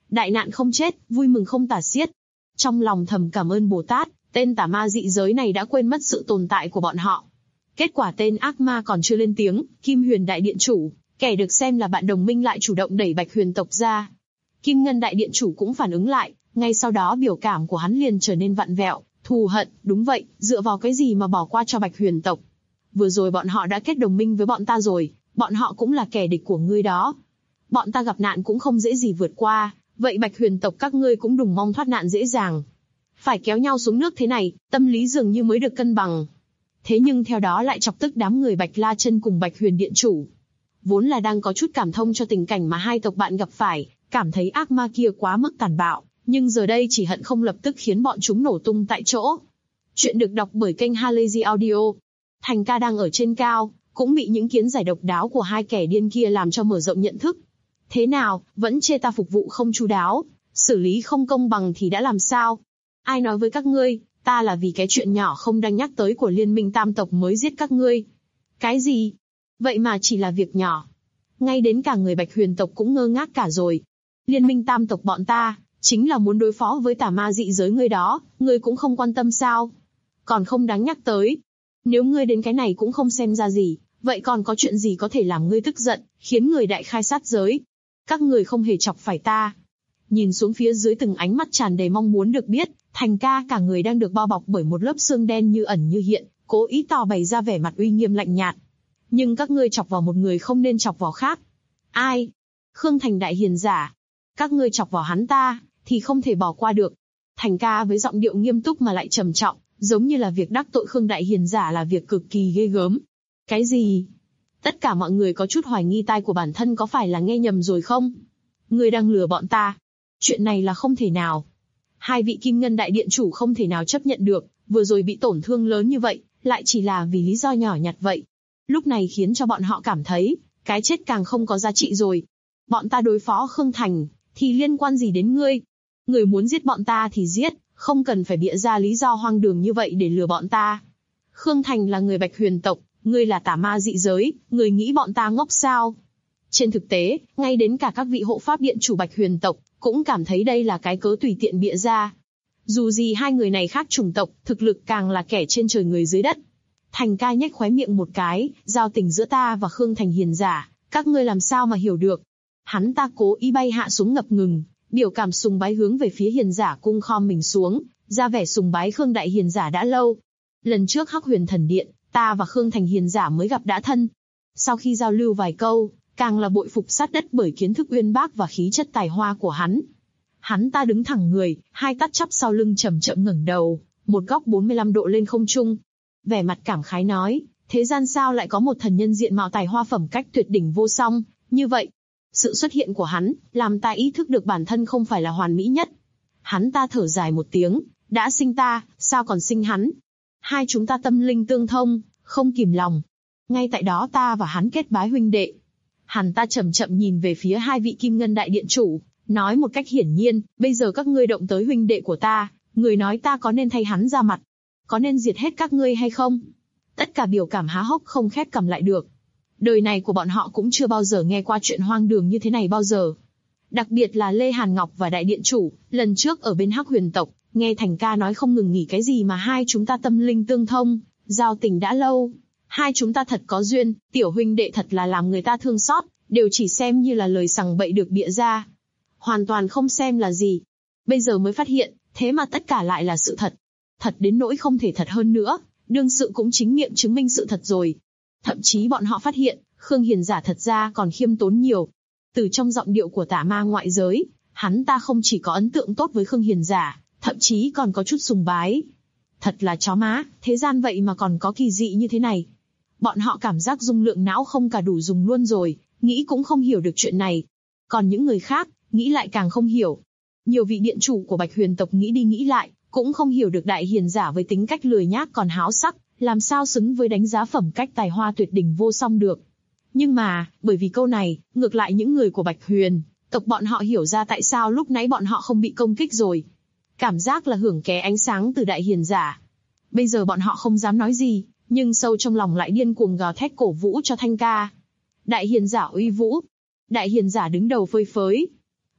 Đại nạn không chết, vui mừng không tả xiết. Trong lòng thầm cảm ơn Bồ Tát, tên tà ma dị giới này đã quên mất sự tồn tại của bọn họ. Kết quả tên ác ma còn chưa lên tiếng, Kim Huyền Đại Điện Chủ, kẻ được xem là bạn đồng minh lại chủ động đẩy Bạch Huyền tộc ra. Kim Ngân Đại Điện Chủ cũng phản ứng lại, ngay sau đó biểu cảm của hắn liền trở nên vặn vẹo, thù hận, đúng vậy, dựa vào cái gì mà bỏ qua cho Bạch Huyền tộc? Vừa rồi bọn họ đã kết đồng minh với bọn ta rồi, bọn họ cũng là kẻ địch của ngươi đó. Bọn ta gặp nạn cũng không dễ gì vượt qua, vậy Bạch Huyền tộc các ngươi cũng đừng mong thoát nạn dễ dàng. Phải kéo nhau xuống nước thế này, tâm lý dường như mới được cân bằng. Thế nhưng theo đó lại chọc tức đám người Bạch La Chân cùng Bạch Huyền Điện Chủ. Vốn là đang có chút cảm thông cho tình cảnh mà hai tộc bạn gặp phải, cảm thấy ác ma kia quá mức tàn bạo, nhưng giờ đây chỉ hận không lập tức khiến bọn chúng nổ tung tại chỗ. Chuyện được đọc bởi kênh Halazy Audio. Thành ca đang ở trên cao, cũng bị những kiến giải độc đáo của hai kẻ điên kia làm cho mở rộng nhận thức. Thế nào, vẫn chê ta phục vụ không chu đáo, xử lý không công bằng thì đã làm sao? Ai nói với các ngươi, ta là vì cái chuyện nhỏ không đang nhắc tới của Liên minh Tam tộc mới giết các ngươi? Cái gì? Vậy mà chỉ là việc nhỏ. Ngay đến cả người Bạch Huyền tộc cũng ngơ ngác cả rồi. Liên minh Tam tộc bọn ta, chính là muốn đối phó với tà ma dị giới ngươi đó, ngươi cũng không quan tâm sao? Còn không đáng nhắc tới. Nếu ngươi đến cái này cũng không xem ra gì, vậy còn có chuyện gì có thể làm ngươi tức giận, khiến người đại khai sát giới? Các người không hề chọc phải ta. Nhìn xuống phía dưới từng ánh mắt tràn đầy mong muốn được biết, Thành ca cả người đang được bao bọc bởi một lớp xương đen như ẩn như hiện, cố ý tỏ bày ra vẻ mặt uy nghiêm lạnh nhạt. Nhưng các ngươi chọc vào một người không nên chọc vào khác. Ai? Khương Thành Đại Hiền Giả. Các ngươi chọc vào hắn ta, thì không thể bỏ qua được. Thành ca với giọng điệu nghiêm túc mà lại trầm trọng, giống như là việc đắc tội Khương Đại Hiền Giả là việc cực kỳ ghê gớm. Cái gì? Tất cả mọi người có chút hoài nghi tai của bản thân có phải là nghe nhầm rồi không? Ngươi đang lừa bọn ta. Chuyện này là không thể nào. Hai vị Kim Ngân Đại Điện Chủ không thể nào chấp nhận được, vừa rồi bị tổn thương lớn như vậy, lại chỉ là vì lý do nhỏ nhặt vậy. Lúc này khiến cho bọn họ cảm thấy, cái chết càng không có giá trị rồi. Bọn ta đối phó Khương Thành, thì liên quan gì đến ngươi? Người muốn giết bọn ta thì giết, không cần phải bịa ra lý do hoang đường như vậy để lừa bọn ta. Khương Thành là người Bạch Huyền tộc, ngươi là tà ma dị giới, ngươi nghĩ bọn ta ngốc sao? Trên thực tế, ngay đến cả các vị hộ pháp điện chủ Bạch Huyền tộc, cũng cảm thấy đây là cái cớ tùy tiện bịa ra. Dù gì hai người này khác chủng tộc, thực lực càng là kẻ trên trời người dưới đất. Thành ca nhếch khóe miệng một cái, giao tình giữa ta và Khương Thành Hiền Giả, các ngươi làm sao mà hiểu được? Hắn ta cố ý bay hạ xuống ngập ngừng, biểu cảm sùng bái hướng về phía Hiền Giả cung khom mình xuống, ra vẻ sùng bái Khương Đại Hiền Giả đã lâu. Lần trước Hắc Huyền Thần Điện, ta và Khương Thành Hiền Giả mới gặp đã thân. Sau khi giao lưu vài câu, càng là bội phục sát đất bởi kiến thức uyên bác và khí chất tài hoa của hắn. Hắn ta đứng thẳng người, hai tát chắp sau lưng chậm chậm ngẩng đầu, một góc 45 độ lên không trung. Vẻ mặt cảm khái nói, thế gian sao lại có một thần nhân diện mạo tài hoa phẩm cách tuyệt đỉnh vô song, như vậy. Sự xuất hiện của hắn, làm ta ý thức được bản thân không phải là hoàn mỹ nhất. Hắn ta thở dài một tiếng, đã sinh ta, sao còn sinh hắn? Hai chúng ta tâm linh tương thông, không kìm lòng. Ngay tại đó ta và hắn kết bái huynh đệ. Hắn ta chậm chậm nhìn về phía hai vị Kim Ngân Đại Điện Chủ, nói một cách hiển nhiên, bây giờ các ngươi động tới huynh đệ của ta, người nói ta có nên thay hắn ra mặt? Có nên diệt hết các ngươi hay không? Tất cả biểu cảm há hốc không khép cầm lại được. Đời này của bọn họ cũng chưa bao giờ nghe qua chuyện hoang đường như thế này bao giờ. Đặc biệt là Lê Hàn Ngọc và Đại Điện Chủ, lần trước ở bên Hắc Huyền tộc, nghe Thành ca nói không ngừng nghỉ cái gì mà hai chúng ta tâm linh tương thông, giao tình đã lâu. Hai chúng ta thật có duyên, tiểu huynh đệ thật là làm người ta thương xót, đều chỉ xem như là lời sằng bậy được bịa ra. Hoàn toàn không xem là gì. Bây giờ mới phát hiện, thế mà tất cả lại là sự thật. Thật đến nỗi không thể thật hơn nữa, đương sự cũng chính miệng chứng minh sự thật rồi. Thậm chí bọn họ phát hiện, Khương Hiền Giả thật ra còn khiêm tốn nhiều. Từ trong giọng điệu của tà ma ngoại giới, hắn ta không chỉ có ấn tượng tốt với Khương Hiền Giả, thậm chí còn có chút sùng bái. Thật là chó má, thế gian vậy mà còn có kỳ dị như thế này. Bọn họ cảm giác dung lượng não không cả đủ dùng luôn rồi, nghĩ cũng không hiểu được chuyện này. Còn những người khác, nghĩ lại càng không hiểu. Nhiều vị điện chủ của Bạch Huyền tộc nghĩ đi nghĩ lại, cũng không hiểu được Đại Hiền Giả với tính cách lười nhác còn háo sắc, làm sao xứng với đánh giá phẩm cách tài hoa tuyệt đỉnh vô song được. Nhưng mà, bởi vì câu này, ngược lại những người của Bạch Huyền tộc bọn họ hiểu ra tại sao lúc nãy bọn họ không bị công kích rồi. Cảm giác là hưởng ké ánh sáng từ Đại Hiền Giả. Bây giờ bọn họ không dám nói gì, nhưng sâu trong lòng lại điên cuồng gào thét cổ vũ cho Thanh ca. Đại Hiền Giả uy vũ. Đại Hiền Giả đứng đầu phơi phới.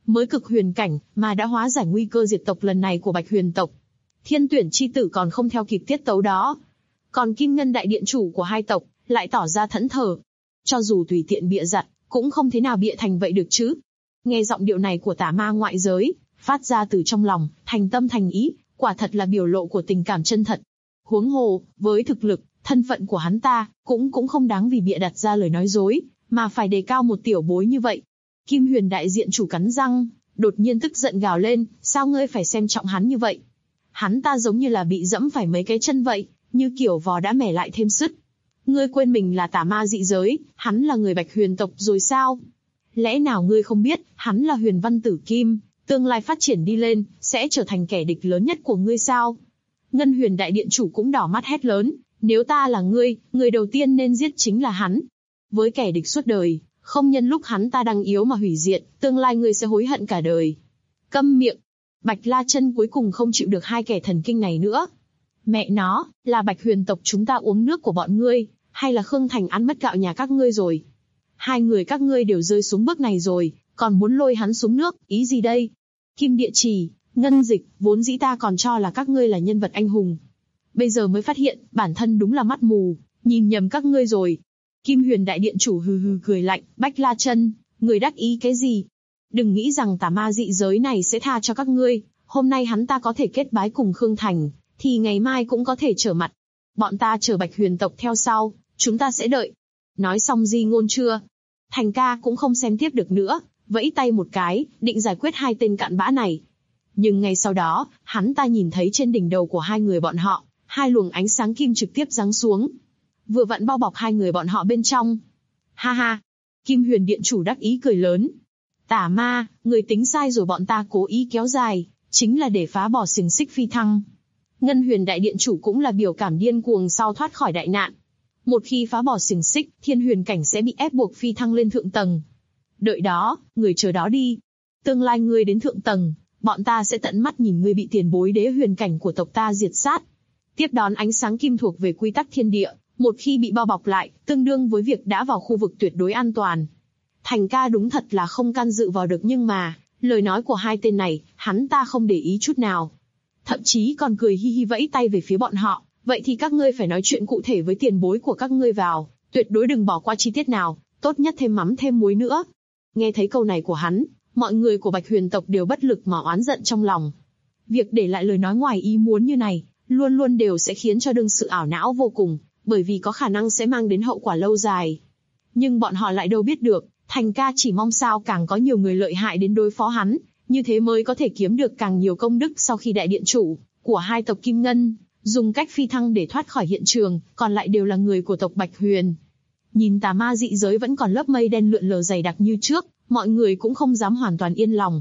mới cực huyền cảnh mà đã hóa giải nguy cơ diệt tộc lần này của Bạch Huyền tộc. Thiên Tuyển chi tử còn không theo kịp tiết tấu đó. Còn Kim Ngân đại điện chủ của hai tộc lại tỏ ra thẫn thờ. Cho dù tùy tiện bịa đặt, cũng không thế nào bịa thành vậy được chứ. Nghe giọng điệu này của tà ma ngoại giới, phát ra từ trong lòng, thành tâm thành ý, quả thật là biểu lộ của tình cảm chân thật. Huống hồ, với thực lực, thân phận của hắn ta, cũng không đáng vì bịa đặt ra lời nói dối, mà phải đề cao một tiểu bối như vậy. Kim Huyền đại diện chủ cắn răng, đột nhiên tức giận gào lên, sao ngươi phải xem trọng hắn như vậy? Hắn ta giống như là bị dẫm phải mấy cái chân vậy, như kiểu vò đã mẻ lại thêm sứt. Ngươi quên mình là tà ma dị giới, hắn là người Bạch Huyền tộc rồi sao? Lẽ nào ngươi không biết, hắn là Huyền Văn Tử Kim, tương lai phát triển đi lên, sẽ trở thành kẻ địch lớn nhất của ngươi sao? Ngân Huyền đại điện chủ cũng đỏ mắt hét lớn, nếu ta là ngươi, người đầu tiên nên giết chính là hắn. Với kẻ địch suốt đời, không nhân lúc hắn ta đang yếu mà hủy diệt, tương lai ngươi sẽ hối hận cả đời. Câm miệng! Bạch La Chân cuối cùng không chịu được hai kẻ thần kinh này nữa. Mẹ nó, là Bạch Huyền tộc chúng ta uống nước của bọn ngươi, hay là Khương Thành ăn mất gạo nhà các ngươi rồi? Hai người các ngươi đều rơi xuống bước này rồi, còn muốn lôi hắn xuống nước, ý gì đây? Kim Địa Trì, Ngân Dịch, vốn dĩ ta còn cho là các ngươi là nhân vật anh hùng. Bây giờ mới phát hiện, bản thân đúng là mắt mù, nhìn nhầm các ngươi rồi. Kim Huyền đại điện chủ hừ hừ cười lạnh, Bạch La Chân, người đắc ý cái gì? Đừng nghĩ rằng tà ma dị giới này sẽ tha cho các ngươi, hôm nay hắn ta có thể kết bái cùng Khương Thành, thì ngày mai cũng có thể trở mặt. Bọn ta chờ Bạch Huyền tộc theo sau, chúng ta sẽ đợi. Nói xong di ngôn chưa? Thành ca cũng không xem tiếp được nữa, vẫy tay một cái, định giải quyết hai tên cặn bã này. Nhưng ngay sau đó, hắn ta nhìn thấy trên đỉnh đầu của hai người bọn họ, hai luồng ánh sáng kim trực tiếp giáng xuống. Vừa vặn bao bọc hai người bọn họ bên trong. Ha ha! Kim Huyền điện chủ đắc ý cười lớn. Tà ma, người tính sai rồi, bọn ta cố ý kéo dài, chính là để phá bỏ xiềng xích phi thăng. Ngân Huyền đại điện chủ cũng là biểu cảm điên cuồng sau thoát khỏi đại nạn. Một khi phá bỏ xiềng xích, Thiên Huyền cảnh sẽ bị ép buộc phi thăng lên thượng tầng. Đợi đó, người chờ đó đi. Tương lai ngươi đến thượng tầng, bọn ta sẽ tận mắt nhìn ngươi bị tiền bối đế huyền cảnh của tộc ta diệt sát. Tiếp đón ánh sáng kim thuộc về quy tắc thiên địa, một khi bị bao bọc lại, tương đương với việc đã vào khu vực tuyệt đối an toàn. Thành ca đúng thật là không can dự vào được, nhưng mà, lời nói của hai tên này, hắn ta không để ý chút nào. Thậm chí còn cười hi hi vẫy tay về phía bọn họ, vậy thì các ngươi phải nói chuyện cụ thể với tiền bối của các ngươi vào, tuyệt đối đừng bỏ qua chi tiết nào, tốt nhất thêm mắm thêm muối nữa. Nghe thấy câu này của hắn, mọi người của Bạch Huyền tộc đều bất lực mà oán giận trong lòng. Việc để lại lời nói ngoài ý muốn như này, luôn luôn đều sẽ khiến cho đương sự ảo não vô cùng, bởi vì có khả năng sẽ mang đến hậu quả lâu dài. Nhưng bọn họ lại đâu biết được, Thành ca chỉ mong sao càng có nhiều người lợi hại đến đối phó hắn, như thế mới có thể kiếm được càng nhiều công đức sau khi đại điện chủ của hai tộc Kim Ngân dùng cách phi thăng để thoát khỏi hiện trường, còn lại đều là người của tộc Bạch Huyền. Nhìn tà ma dị giới vẫn còn lớp mây đen lượn lờ dày đặc như trước, mọi người cũng không dám hoàn toàn yên lòng.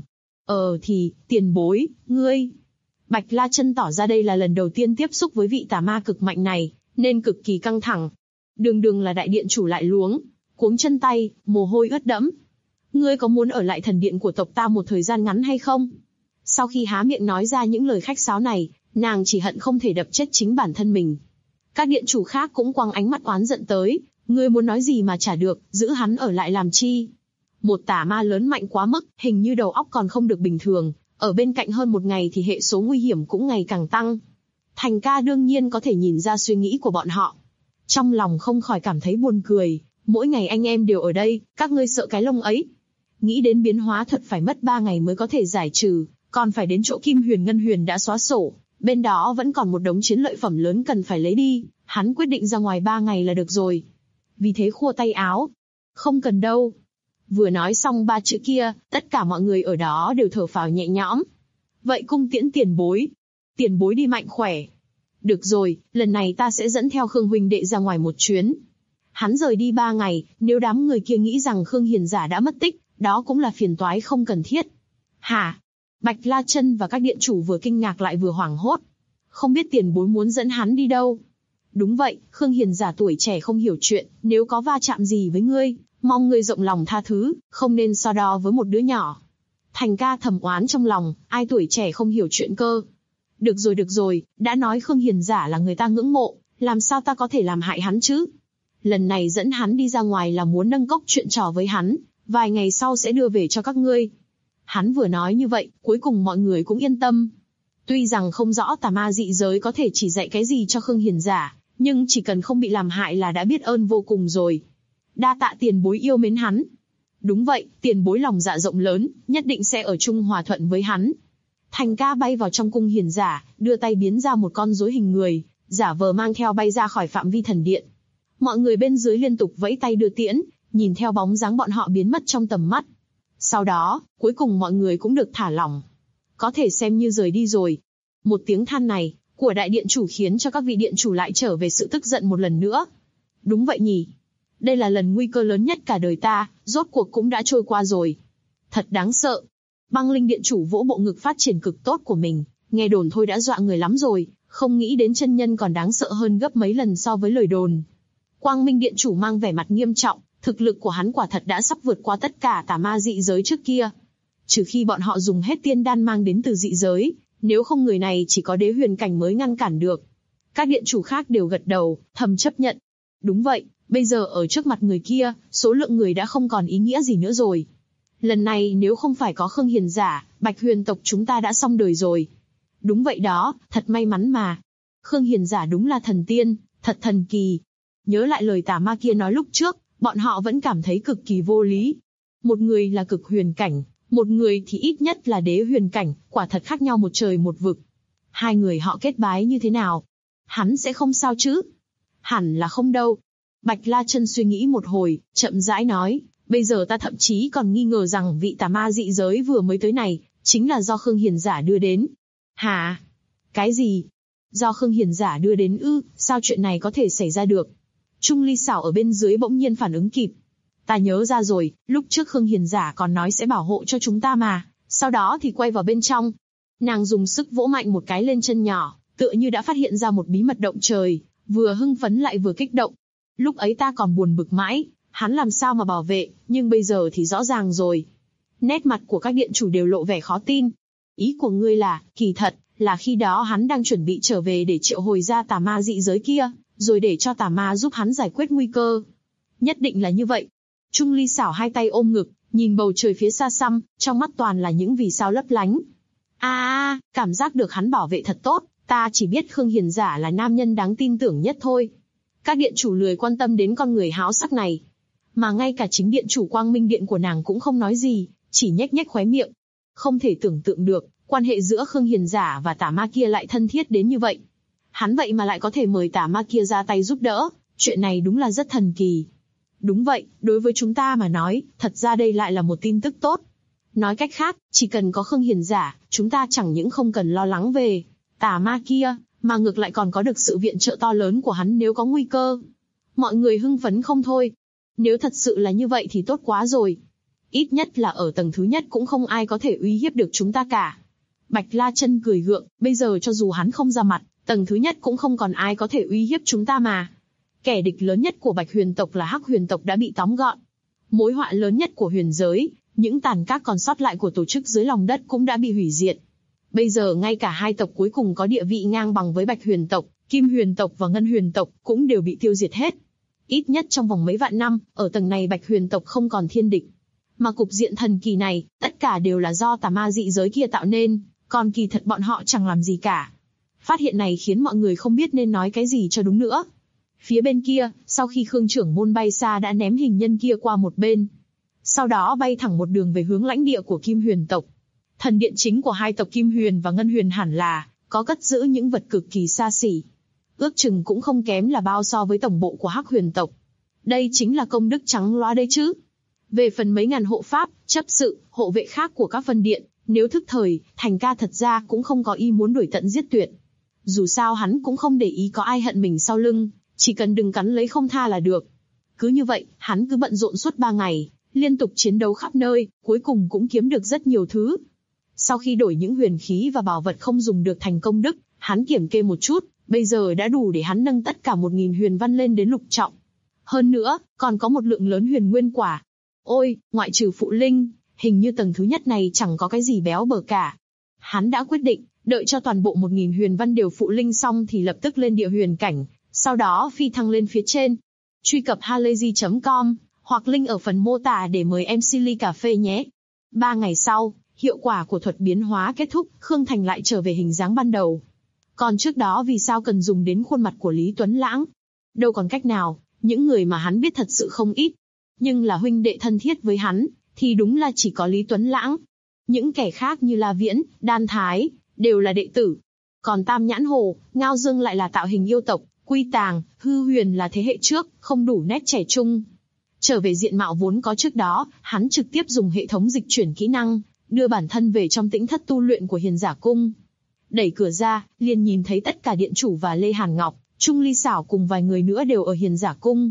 Tiền bối, ngươi. Bạch La Chân tỏ ra đây là lần đầu tiên tiếp xúc với vị tà ma cực mạnh này, nên cực kỳ căng thẳng. Đường là đại điện chủ lại luống cuống chân tay, mồ hôi ướt đẫm. Ngươi có muốn ở lại thần điện của tộc ta một thời gian ngắn hay không? Sau khi há miệng nói ra những lời khách sáo này, nàng chỉ hận không thể đập chết chính bản thân mình. Các điện chủ khác cũng quăng ánh mắt oán giận tới, ngươi muốn nói gì mà chả được, giữ hắn ở lại làm chi? Một tà ma lớn mạnh quá mức, hình như đầu óc còn không được bình thường, ở bên cạnh hơn một ngày thì hệ số nguy hiểm cũng ngày càng tăng. Thành ca đương nhiên có thể nhìn ra suy nghĩ của bọn họ. Trong lòng không khỏi cảm thấy buồn cười, mỗi ngày anh em đều ở đây, các ngươi sợ cái lông ấy. Nghĩ đến biến hóa thuật phải mất 3 ngày mới có thể giải trừ, còn phải đến chỗ Kim Huyền Ngân Huyền đã xóa sổ, bên đó vẫn còn một đống chiến lợi phẩm lớn cần phải lấy đi, hắn quyết định ra ngoài 3 ngày là được rồi. Vì thế khua tay áo. Không cần đâu. Vừa nói xong 3 chữ kia, tất cả mọi người ở đó đều thở phào nhẹ nhõm. Vậy cung tiễn tiền bối. Tiền bối đi mạnh khỏe. Được rồi, lần này ta sẽ dẫn theo Khương huynh đệ ra ngoài một chuyến. Hắn rời đi 3 ngày, nếu đám người kia nghĩ rằng Khương Hiền giả đã mất tích, đó cũng là phiền toái không cần thiết. Hả? Bạch La Chân và các điện chủ vừa kinh ngạc lại vừa hoảng hốt. Không biết tiền bối muốn dẫn hắn đi đâu? Đúng vậy, Khương Hiền giả tuổi trẻ không hiểu chuyện, nếu có va chạm gì với ngươi, mong ngươi rộng lòng tha thứ, không nên so đo với một đứa nhỏ. Thành ca thầm oán trong lòng, ai tuổi trẻ không hiểu chuyện cơ. Được rồi, đã nói Khương Hiền giả là người ta ngưỡng mộ, làm sao ta có thể làm hại hắn chứ? Lần này dẫn hắn đi ra ngoài là muốn nâng cốc chuyện trò với hắn, vài ngày sau sẽ đưa về cho các ngươi. Hắn vừa nói như vậy, cuối cùng mọi người cũng yên tâm. Tuy rằng không rõ tà ma dị giới có thể chỉ dạy cái gì cho Khương Hiền giả, nhưng chỉ cần không bị làm hại là đã biết ơn vô cùng rồi. Đa tạ tiền bối yêu mến hắn. Đúng vậy, tiền bối lòng dạ rộng lớn, nhất định sẽ ở chung hòa thuận với hắn. Thành ca bay vào trong cung Hiền giả, đưa tay biến ra một con rối hình người, giả vờ mang theo bay ra khỏi phạm vi thần điện. Mọi người bên dưới liên tục vẫy tay đưa tiễn, nhìn theo bóng dáng bọn họ biến mất trong tầm mắt. Sau đó, cuối cùng mọi người cũng được thả lỏng. Có thể xem như rời đi rồi. Một tiếng than này của đại điện chủ khiến cho các vị điện chủ lại trở về sự tức giận một lần nữa. Đúng vậy nhỉ. Đây là lần nguy cơ lớn nhất cả đời ta, rốt cuộc cũng đã trôi qua rồi. Thật đáng sợ. Băng Linh điện chủ vỗ bộ ngực phát triển cực tốt của mình, nghe đồn thôi đã dọa người lắm rồi, không nghĩ đến chân nhân còn đáng sợ hơn gấp mấy lần so với lời đồn. Quang Minh điện chủ mang vẻ mặt nghiêm trọng, thực lực của hắn quả thật đã sắp vượt qua tất cả tà ma dị giới trước kia. Trừ khi bọn họ dùng hết tiên đan mang đến từ dị giới, nếu không người này chỉ có đế huyền cảnh mới ngăn cản được. Các điện chủ khác đều gật đầu, thầm chấp nhận. Đúng vậy, bây giờ ở trước mặt người kia, số lượng người đã không còn ý nghĩa gì nữa rồi. Lần này nếu không phải có Khương Hiền giả, Bạch Huyền tộc chúng ta đã xong đời rồi. Đúng vậy đó, thật may mắn mà. Khương Hiền giả đúng là thần tiên, thật thần kỳ. Nhớ lại lời tà ma kia nói lúc trước, bọn họ vẫn cảm thấy cực kỳ vô lý. Một người là cực huyền cảnh, một người thì ít nhất là đế huyền cảnh, quả thật khác nhau một trời một vực. Hai người họ kết bái như thế nào? Hắn sẽ không sao chứ? Hẳn là không đâu. Bạch La Chân suy nghĩ một hồi, chậm rãi nói, bây giờ ta thậm chí còn nghi ngờ rằng vị tà ma dị giới vừa mới tới này, chính là do Khương Hiền giả đưa đến. Hả? Cái gì? Do Khương Hiền giả đưa đến ư? Sao chuyện này có thể xảy ra được? Trung Ly Xảo ở bên dưới bỗng nhiên phản ứng kịp. Ta nhớ ra rồi, lúc trước Khương Hiền giả còn nói sẽ bảo hộ cho chúng ta mà, sau đó thì quay vào bên trong. Nàng dùng sức vỗ mạnh một cái lên chân nhỏ, tựa như đã phát hiện ra một bí mật động trời, vừa hưng phấn lại vừa kích động. Lúc ấy ta còn buồn bực mãi, hắn làm sao mà bảo vệ, nhưng bây giờ thì rõ ràng rồi. Nét mặt của các điện chủ đều lộ vẻ khó tin. Ý của ngươi là, kỳ thật, là khi đó hắn đang chuẩn bị trở về để triệu hồi ra tà ma dị giới kia, rồi để cho tà ma giúp hắn giải quyết nguy cơ. Nhất định là như vậy. Trung Ly Xảo hai tay ôm ngực, nhìn bầu trời phía xa xăm, trong mắt toàn là những vì sao lấp lánh. Cảm giác được hắn bảo vệ thật tốt, ta chỉ biết Khương Hiền giả là nam nhân đáng tin tưởng nhất thôi. Các điện chủ lười quan tâm đến con người háo sắc này. Mà ngay cả chính điện chủ Quang Minh điện của nàng cũng không nói gì, chỉ nhếch nhếch khóe miệng. Không thể tưởng tượng được, quan hệ giữa Khương Hiền giả và tà ma kia lại thân thiết đến như vậy. Hắn vậy mà lại có thể mời tà ma kia ra tay giúp đỡ, chuyện này đúng là rất thần kỳ. Đúng vậy, đối với chúng ta mà nói, thật ra đây lại là một tin tức tốt. Nói cách khác, chỉ cần có Khương Hiền giả, chúng ta chẳng những không cần lo lắng về tà ma kia, mà ngược lại còn có được sự viện trợ to lớn của hắn nếu có nguy cơ. Mọi người hưng phấn không thôi. Nếu thật sự là như vậy thì tốt quá rồi. Ít nhất là ở tầng thứ nhất cũng không ai có thể uy hiếp được chúng ta cả. Bạch La Chân cười gượng, bây giờ cho dù hắn không ra mặt, tầng thứ nhất cũng không còn ai có thể uy hiếp chúng ta mà. Kẻ địch lớn nhất của Bạch Huyền tộc là Hắc Huyền tộc đã bị tóm gọn. Mối họa lớn nhất của huyền giới, những tàn các còn sót lại của tổ chức dưới lòng đất cũng đã bị hủy diệt. Bây giờ ngay cả hai tộc cuối cùng có địa vị ngang bằng với Bạch Huyền tộc, Kim Huyền tộc và Ngân Huyền tộc cũng đều bị tiêu diệt hết. Ít nhất trong vòng mấy vạn năm, ở tầng này Bạch Huyền tộc không còn thiên địch. Mà cục diện thần kỳ này, tất cả đều là do tà ma dị giới kia tạo nên, còn kỳ thật bọn họ chẳng làm gì cả. Phát hiện này khiến mọi người không biết nên nói cái gì cho đúng nữa. Phía bên kia, sau khi Khương trưởng môn bay xa đã ném hình nhân kia qua một bên. Sau đó bay thẳng một đường về hướng lãnh địa của Kim Huyền tộc. Thần điện chính của hai tộc Kim Huyền và Ngân Huyền hẳn là có cất giữ những vật cực kỳ xa xỉ. Ước chừng cũng không kém là bao so với tổng bộ của Hắc Huyền tộc. Đây chính là công đức trắng loa đây chứ. Về phần mấy ngàn hộ pháp, chấp sự, hộ vệ khác của các phân điện, nếu thức thời, Thành ca thật ra cũng không có ý muốn đuổi tận giết tuyệt. Dù sao hắn cũng không để ý có ai hận mình sau lưng, chỉ cần đừng cắn lấy không tha là được. Cứ như vậy, hắn cứ bận rộn suốt 3 ngày, liên tục chiến đấu khắp nơi, cuối cùng cũng kiếm được rất nhiều thứ. Sau khi đổi những huyền khí và bảo vật không dùng được thành công đức, hắn kiểm kê một chút, bây giờ đã đủ để hắn nâng tất cả 1000 huyền văn lên đến lục trọng. Hơn nữa, còn có một lượng lớn huyền nguyên quả. Ôi, ngoại trừ phụ linh, hình như tầng thứ nhất này chẳng có cái gì béo bở cả. Hắn đã quyết định, đợi cho toàn bộ 1000 huyền văn đều phụ linh xong thì lập tức lên địa huyền cảnh, sau đó phi thăng lên phía trên. Truy cập halayzi.com, hoặc link ở phần mô tả để mời MC ly cà phê nhé. 3 ngày sau, Hiệu quả của thuật biến hóa kết thúc, Khương Thành lại trở về hình dáng ban đầu. Còn trước đó vì sao cần dùng đến khuôn mặt của Lý Tuấn Lãng? Đâu còn cách nào, những người mà hắn biết thật sự không ít. Nhưng là huynh đệ thân thiết với hắn, thì đúng là chỉ có Lý Tuấn Lãng. Những kẻ khác như La Viễn, Đan Thái, đều là đệ tử. Còn Tam Nhãn Hồ, Ngao Dương lại là tạo hình yêu tộc, Quy Tàng, Hư Huyền là thế hệ trước, không đủ nét trẻ trung. Trở về diện mạo vốn có trước đó, hắn trực tiếp dùng hệ thống dịch chuyển kỹ năng, đưa bản thân về trong tĩnh thất tu luyện của Hiền Giả Cung. Đẩy cửa ra, liền nhìn thấy tất cả điện chủ và Lê Hàn Ngọc, Trung Ly Xảo cùng vài người nữa đều ở Hiền Giả Cung.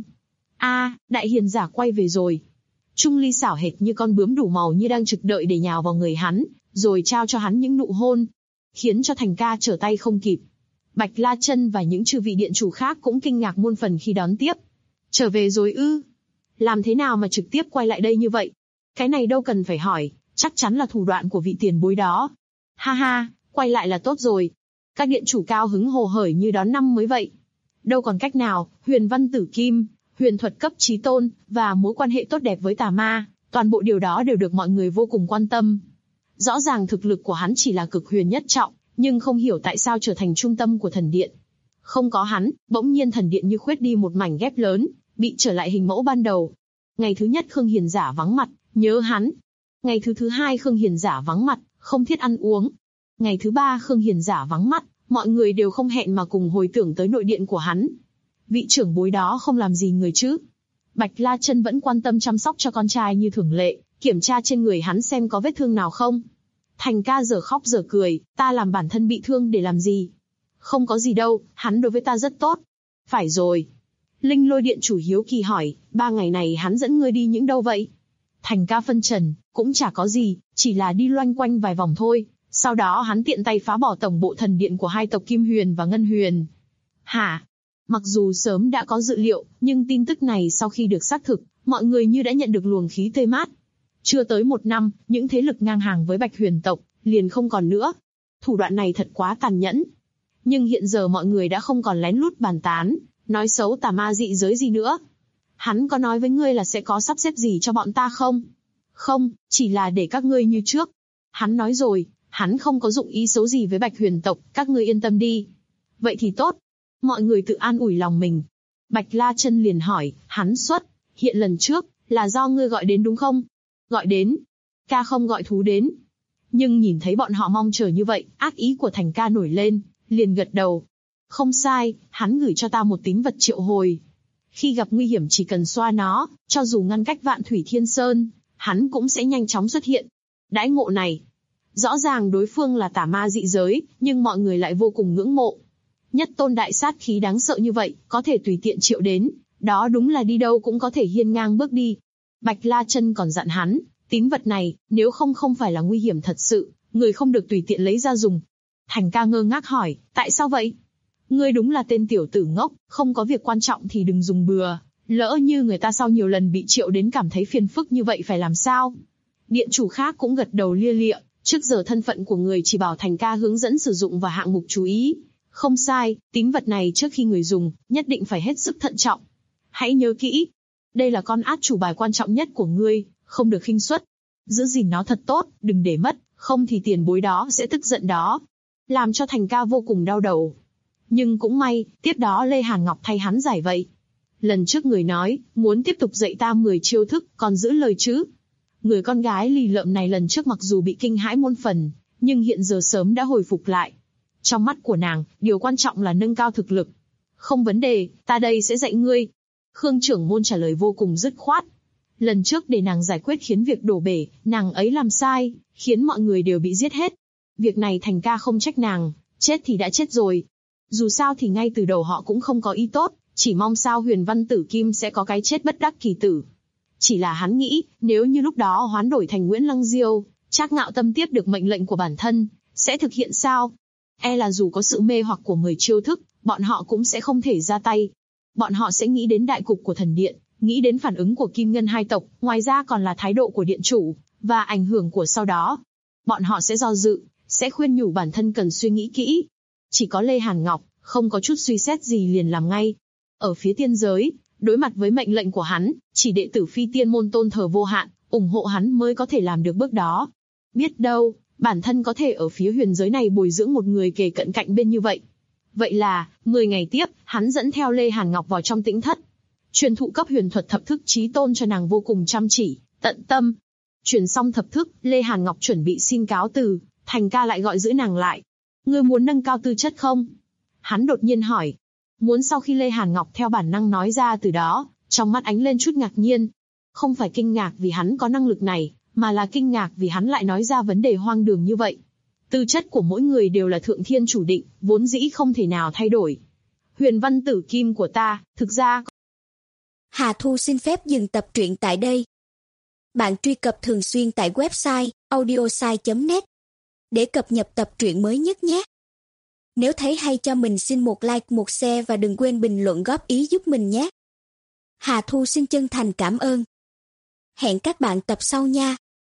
Đại hiền giả quay về rồi. Trung Ly Xảo hệt như con bướm đủ màu như đang trực đợi để nhào vào người hắn, rồi trao cho hắn những nụ hôn, khiến cho Thành Ca trở tay không kịp. Bạch La Chân và những chư vị điện chủ khác cũng kinh ngạc muôn phần khi đón tiếp. Trở về rồi ư? Làm thế nào mà trực tiếp quay lại đây như vậy? Cái này đâu cần phải hỏi, chắc chắn là thủ đoạn của vị tiền bối đó. Ha ha, quay lại là tốt rồi. Các điện chủ cao hứng hồ hởi như đón năm mới vậy. Đâu còn cách nào, huyền văn tử kim, huyền thuật cấp chí tôn, và mối quan hệ tốt đẹp với tà ma, toàn bộ điều đó đều được mọi người vô cùng quan tâm. Rõ ràng thực lực của hắn chỉ là cực huyền nhất trọng, nhưng không hiểu tại sao trở thành trung tâm của thần điện. Không có hắn, bỗng nhiên thần điện như khuyết đi một mảnh ghép lớn, bị trở lại hình mẫu ban đầu. Ngày thứ nhất Khương Hiền Giả vắng mặt, nhớ hắn. Ngày thứ hai Khương Hiền Giả vắng mặt, không thiết ăn uống. Ngày thứ ba Khương Hiền Giả vắng mặt, mọi người đều không hẹn mà cùng hồi tưởng tới nội điện của hắn. Vị trưởng bối đó không làm gì người chứ? Bạch La Chân vẫn quan tâm chăm sóc cho con trai như thường lệ, kiểm tra trên người hắn xem có vết thương nào không. Thành Ca giờ khóc giờ cười, ta làm bản thân bị thương để làm gì? Không có gì đâu, hắn đối với ta rất tốt. Phải rồi. Linh Lôi điện chủ hiếu kỳ hỏi, 3 ngày này hắn dẫn ngươi đi những đâu vậy? Thành Ca phân trần, cũng chả có gì, chỉ là đi loanh quanh vài vòng thôi. Sau đó hắn tiện tay phá bỏ tổng bộ thần điện của hai tộc Kim Huyền và Ngân Huyền. Hả? Mặc dù sớm đã có dự liệu, nhưng tin tức này sau khi được xác thực, mọi người như đã nhận được luồng khí tươi mát. Chưa tới 1 năm, những thế lực ngang hàng với Bạch Huyền tộc liền không còn nữa. Thủ đoạn này thật quá tàn nhẫn. Nhưng hiện giờ mọi người đã không còn lén lút bàn tán, nói xấu tà ma dị giới gì nữa. Hắn có nói với ngươi là sẽ có sắp xếp gì cho bọn ta không? Không, chỉ là để các ngươi như trước. Hắn nói rồi, hắn không có dụng ý xấu gì với Bạch Huyền tộc, các ngươi yên tâm đi. Vậy thì tốt. Mọi người tự an ủi lòng mình. Bạch La Chân liền hỏi, hắn xuất hiện lần trước, là do ngươi gọi đến đúng không? Gọi đến. Ca không gọi thú đến. Nhưng nhìn thấy bọn họ mong chờ như vậy, ác ý của Thành Ca nổi lên, liền gật đầu. Không sai, hắn gửi cho ta một tín vật triệu hồi. Khi gặp nguy hiểm chỉ cần xoa nó, cho dù ngăn cách vạn thủy thiên sơn, hắn cũng sẽ nhanh chóng xuất hiện. Đãi ngộ này, rõ ràng đối phương là tà ma dị giới, nhưng mọi người lại vô cùng ngưỡng mộ. Nhất tôn đại sát khí đáng sợ như vậy, có thể tùy tiện triệu đến, đó đúng là đi đâu cũng có thể hiên ngang bước đi. Bạch La Chân còn dặn hắn, tín vật này, nếu không phải là nguy hiểm thật sự, người không được tùy tiện lấy ra dùng. Thành Ca ngơ ngác hỏi, tại sao vậy? Ngươi đúng là tên tiểu tử ngốc, không có việc quan trọng thì đừng dùng bừa, lỡ như người ta sau nhiều lần bị triệu đến cảm thấy phiền phức như vậy phải làm sao? Điện chủ khác cũng gật đầu lia lịa, trước giờ thân phận của người chỉ bảo Thành Ca hướng dẫn sử dụng và hạng mục chú ý. Không sai, tín vật này trước khi người dùng, nhất định phải hết sức thận trọng. Hãy nhớ kỹ, đây là con át chủ bài quan trọng nhất của ngươi, không được khinh suất. Giữ gìn nó thật tốt, đừng để mất, không thì tiền bối đó sẽ tức giận đó. Làm cho Thành Ca vô cùng đau đầu. Nhưng cũng may, tiếp đó Lê Hàn Ngọc thay hắn giải vậy. Lần trước người nói, muốn tiếp tục dạy ta 10 chiêu thức, còn giữ lời chứ. Người con gái lì lợm này lần trước mặc dù bị kinh hãi muôn phần, nhưng hiện giờ sớm đã hồi phục lại. Trong mắt của nàng, điều quan trọng là nâng cao thực lực. Không vấn đề, ta đây sẽ dạy ngươi. Khương trưởng môn trả lời vô cùng dứt khoát. Lần trước để nàng giải quyết khiến việc đổ bể, nàng ấy làm sai, khiến mọi người đều bị giết hết. Việc này Thành Ca không trách nàng, chết thì đã chết rồi. Dù sao thì ngay từ đầu họ cũng không có ý tốt, chỉ mong sao Huyền Văn Tử Kim sẽ có cái chết bất đắc kỳ tử. Chỉ là hắn nghĩ, nếu như lúc đó hoán đổi thành Nguyễn Lăng Diêu, Trác Ngạo Tâm tiếp được mệnh lệnh của bản thân, sẽ thực hiện sao? E là dù có sự mê hoặc của 10 chiêu thức, bọn họ cũng sẽ không thể ra tay. Bọn họ sẽ nghĩ đến đại cục của thần điện, nghĩ đến phản ứng của Kim Ngân hai tộc, ngoài ra còn là thái độ của điện chủ, và ảnh hưởng của sau đó. Bọn họ sẽ do dự, sẽ khuyên nhủ bản thân cần suy nghĩ kỹ. Chỉ có Lê Hàn Ngọc, không có chút suy xét gì liền làm ngay. Ở phía tiên giới, đối mặt với mệnh lệnh của hắn, chỉ đệ tử phi tiên môn tôn thờ vô hạn, ủng hộ hắn mới có thể làm được bước đó. Biết đâu, bản thân có thể ở phía huyền giới này bồi dưỡng một người kề cận cạnh bên như vậy. Vậy là, 10 ngày tiếp, hắn dẫn theo Lê Hàn Ngọc vào trong tĩnh thất. Truyền thụ cấp huyền thuật thập thức chí tôn cho nàng vô cùng chăm chỉ, tận tâm. Truyền xong thập thức, Lê Hàn Ngọc chuẩn bị xin cáo từ, Thành ca lại gọi giữ nàng lại. Ngươi muốn nâng cao tư chất không? Hắn đột nhiên hỏi. Muốn. Sau khi Lê Hàn Ngọc theo bản năng nói ra từ đó, trong mắt ánh lên chút ngạc nhiên. Không phải kinh ngạc vì hắn có năng lực này, mà là kinh ngạc vì hắn lại nói ra vấn đề hoang đường như vậy. Tư chất của mỗi người đều là thượng thiên chủ định, vốn dĩ không thể nào thay đổi. Huyền văn tử kim của ta, thực ra... Hà Thu xin phép dừng tập truyện tại đây. Bạn truy cập thường xuyên tại website audiosai.net để cập nhật tập truyện mới nhất nhé. Nếu thấy hay cho mình xin một like, một share và đừng quên bình luận góp ý giúp mình nhé. Hà Thu xin chân thành cảm ơn. Hẹn các bạn tập sau nha.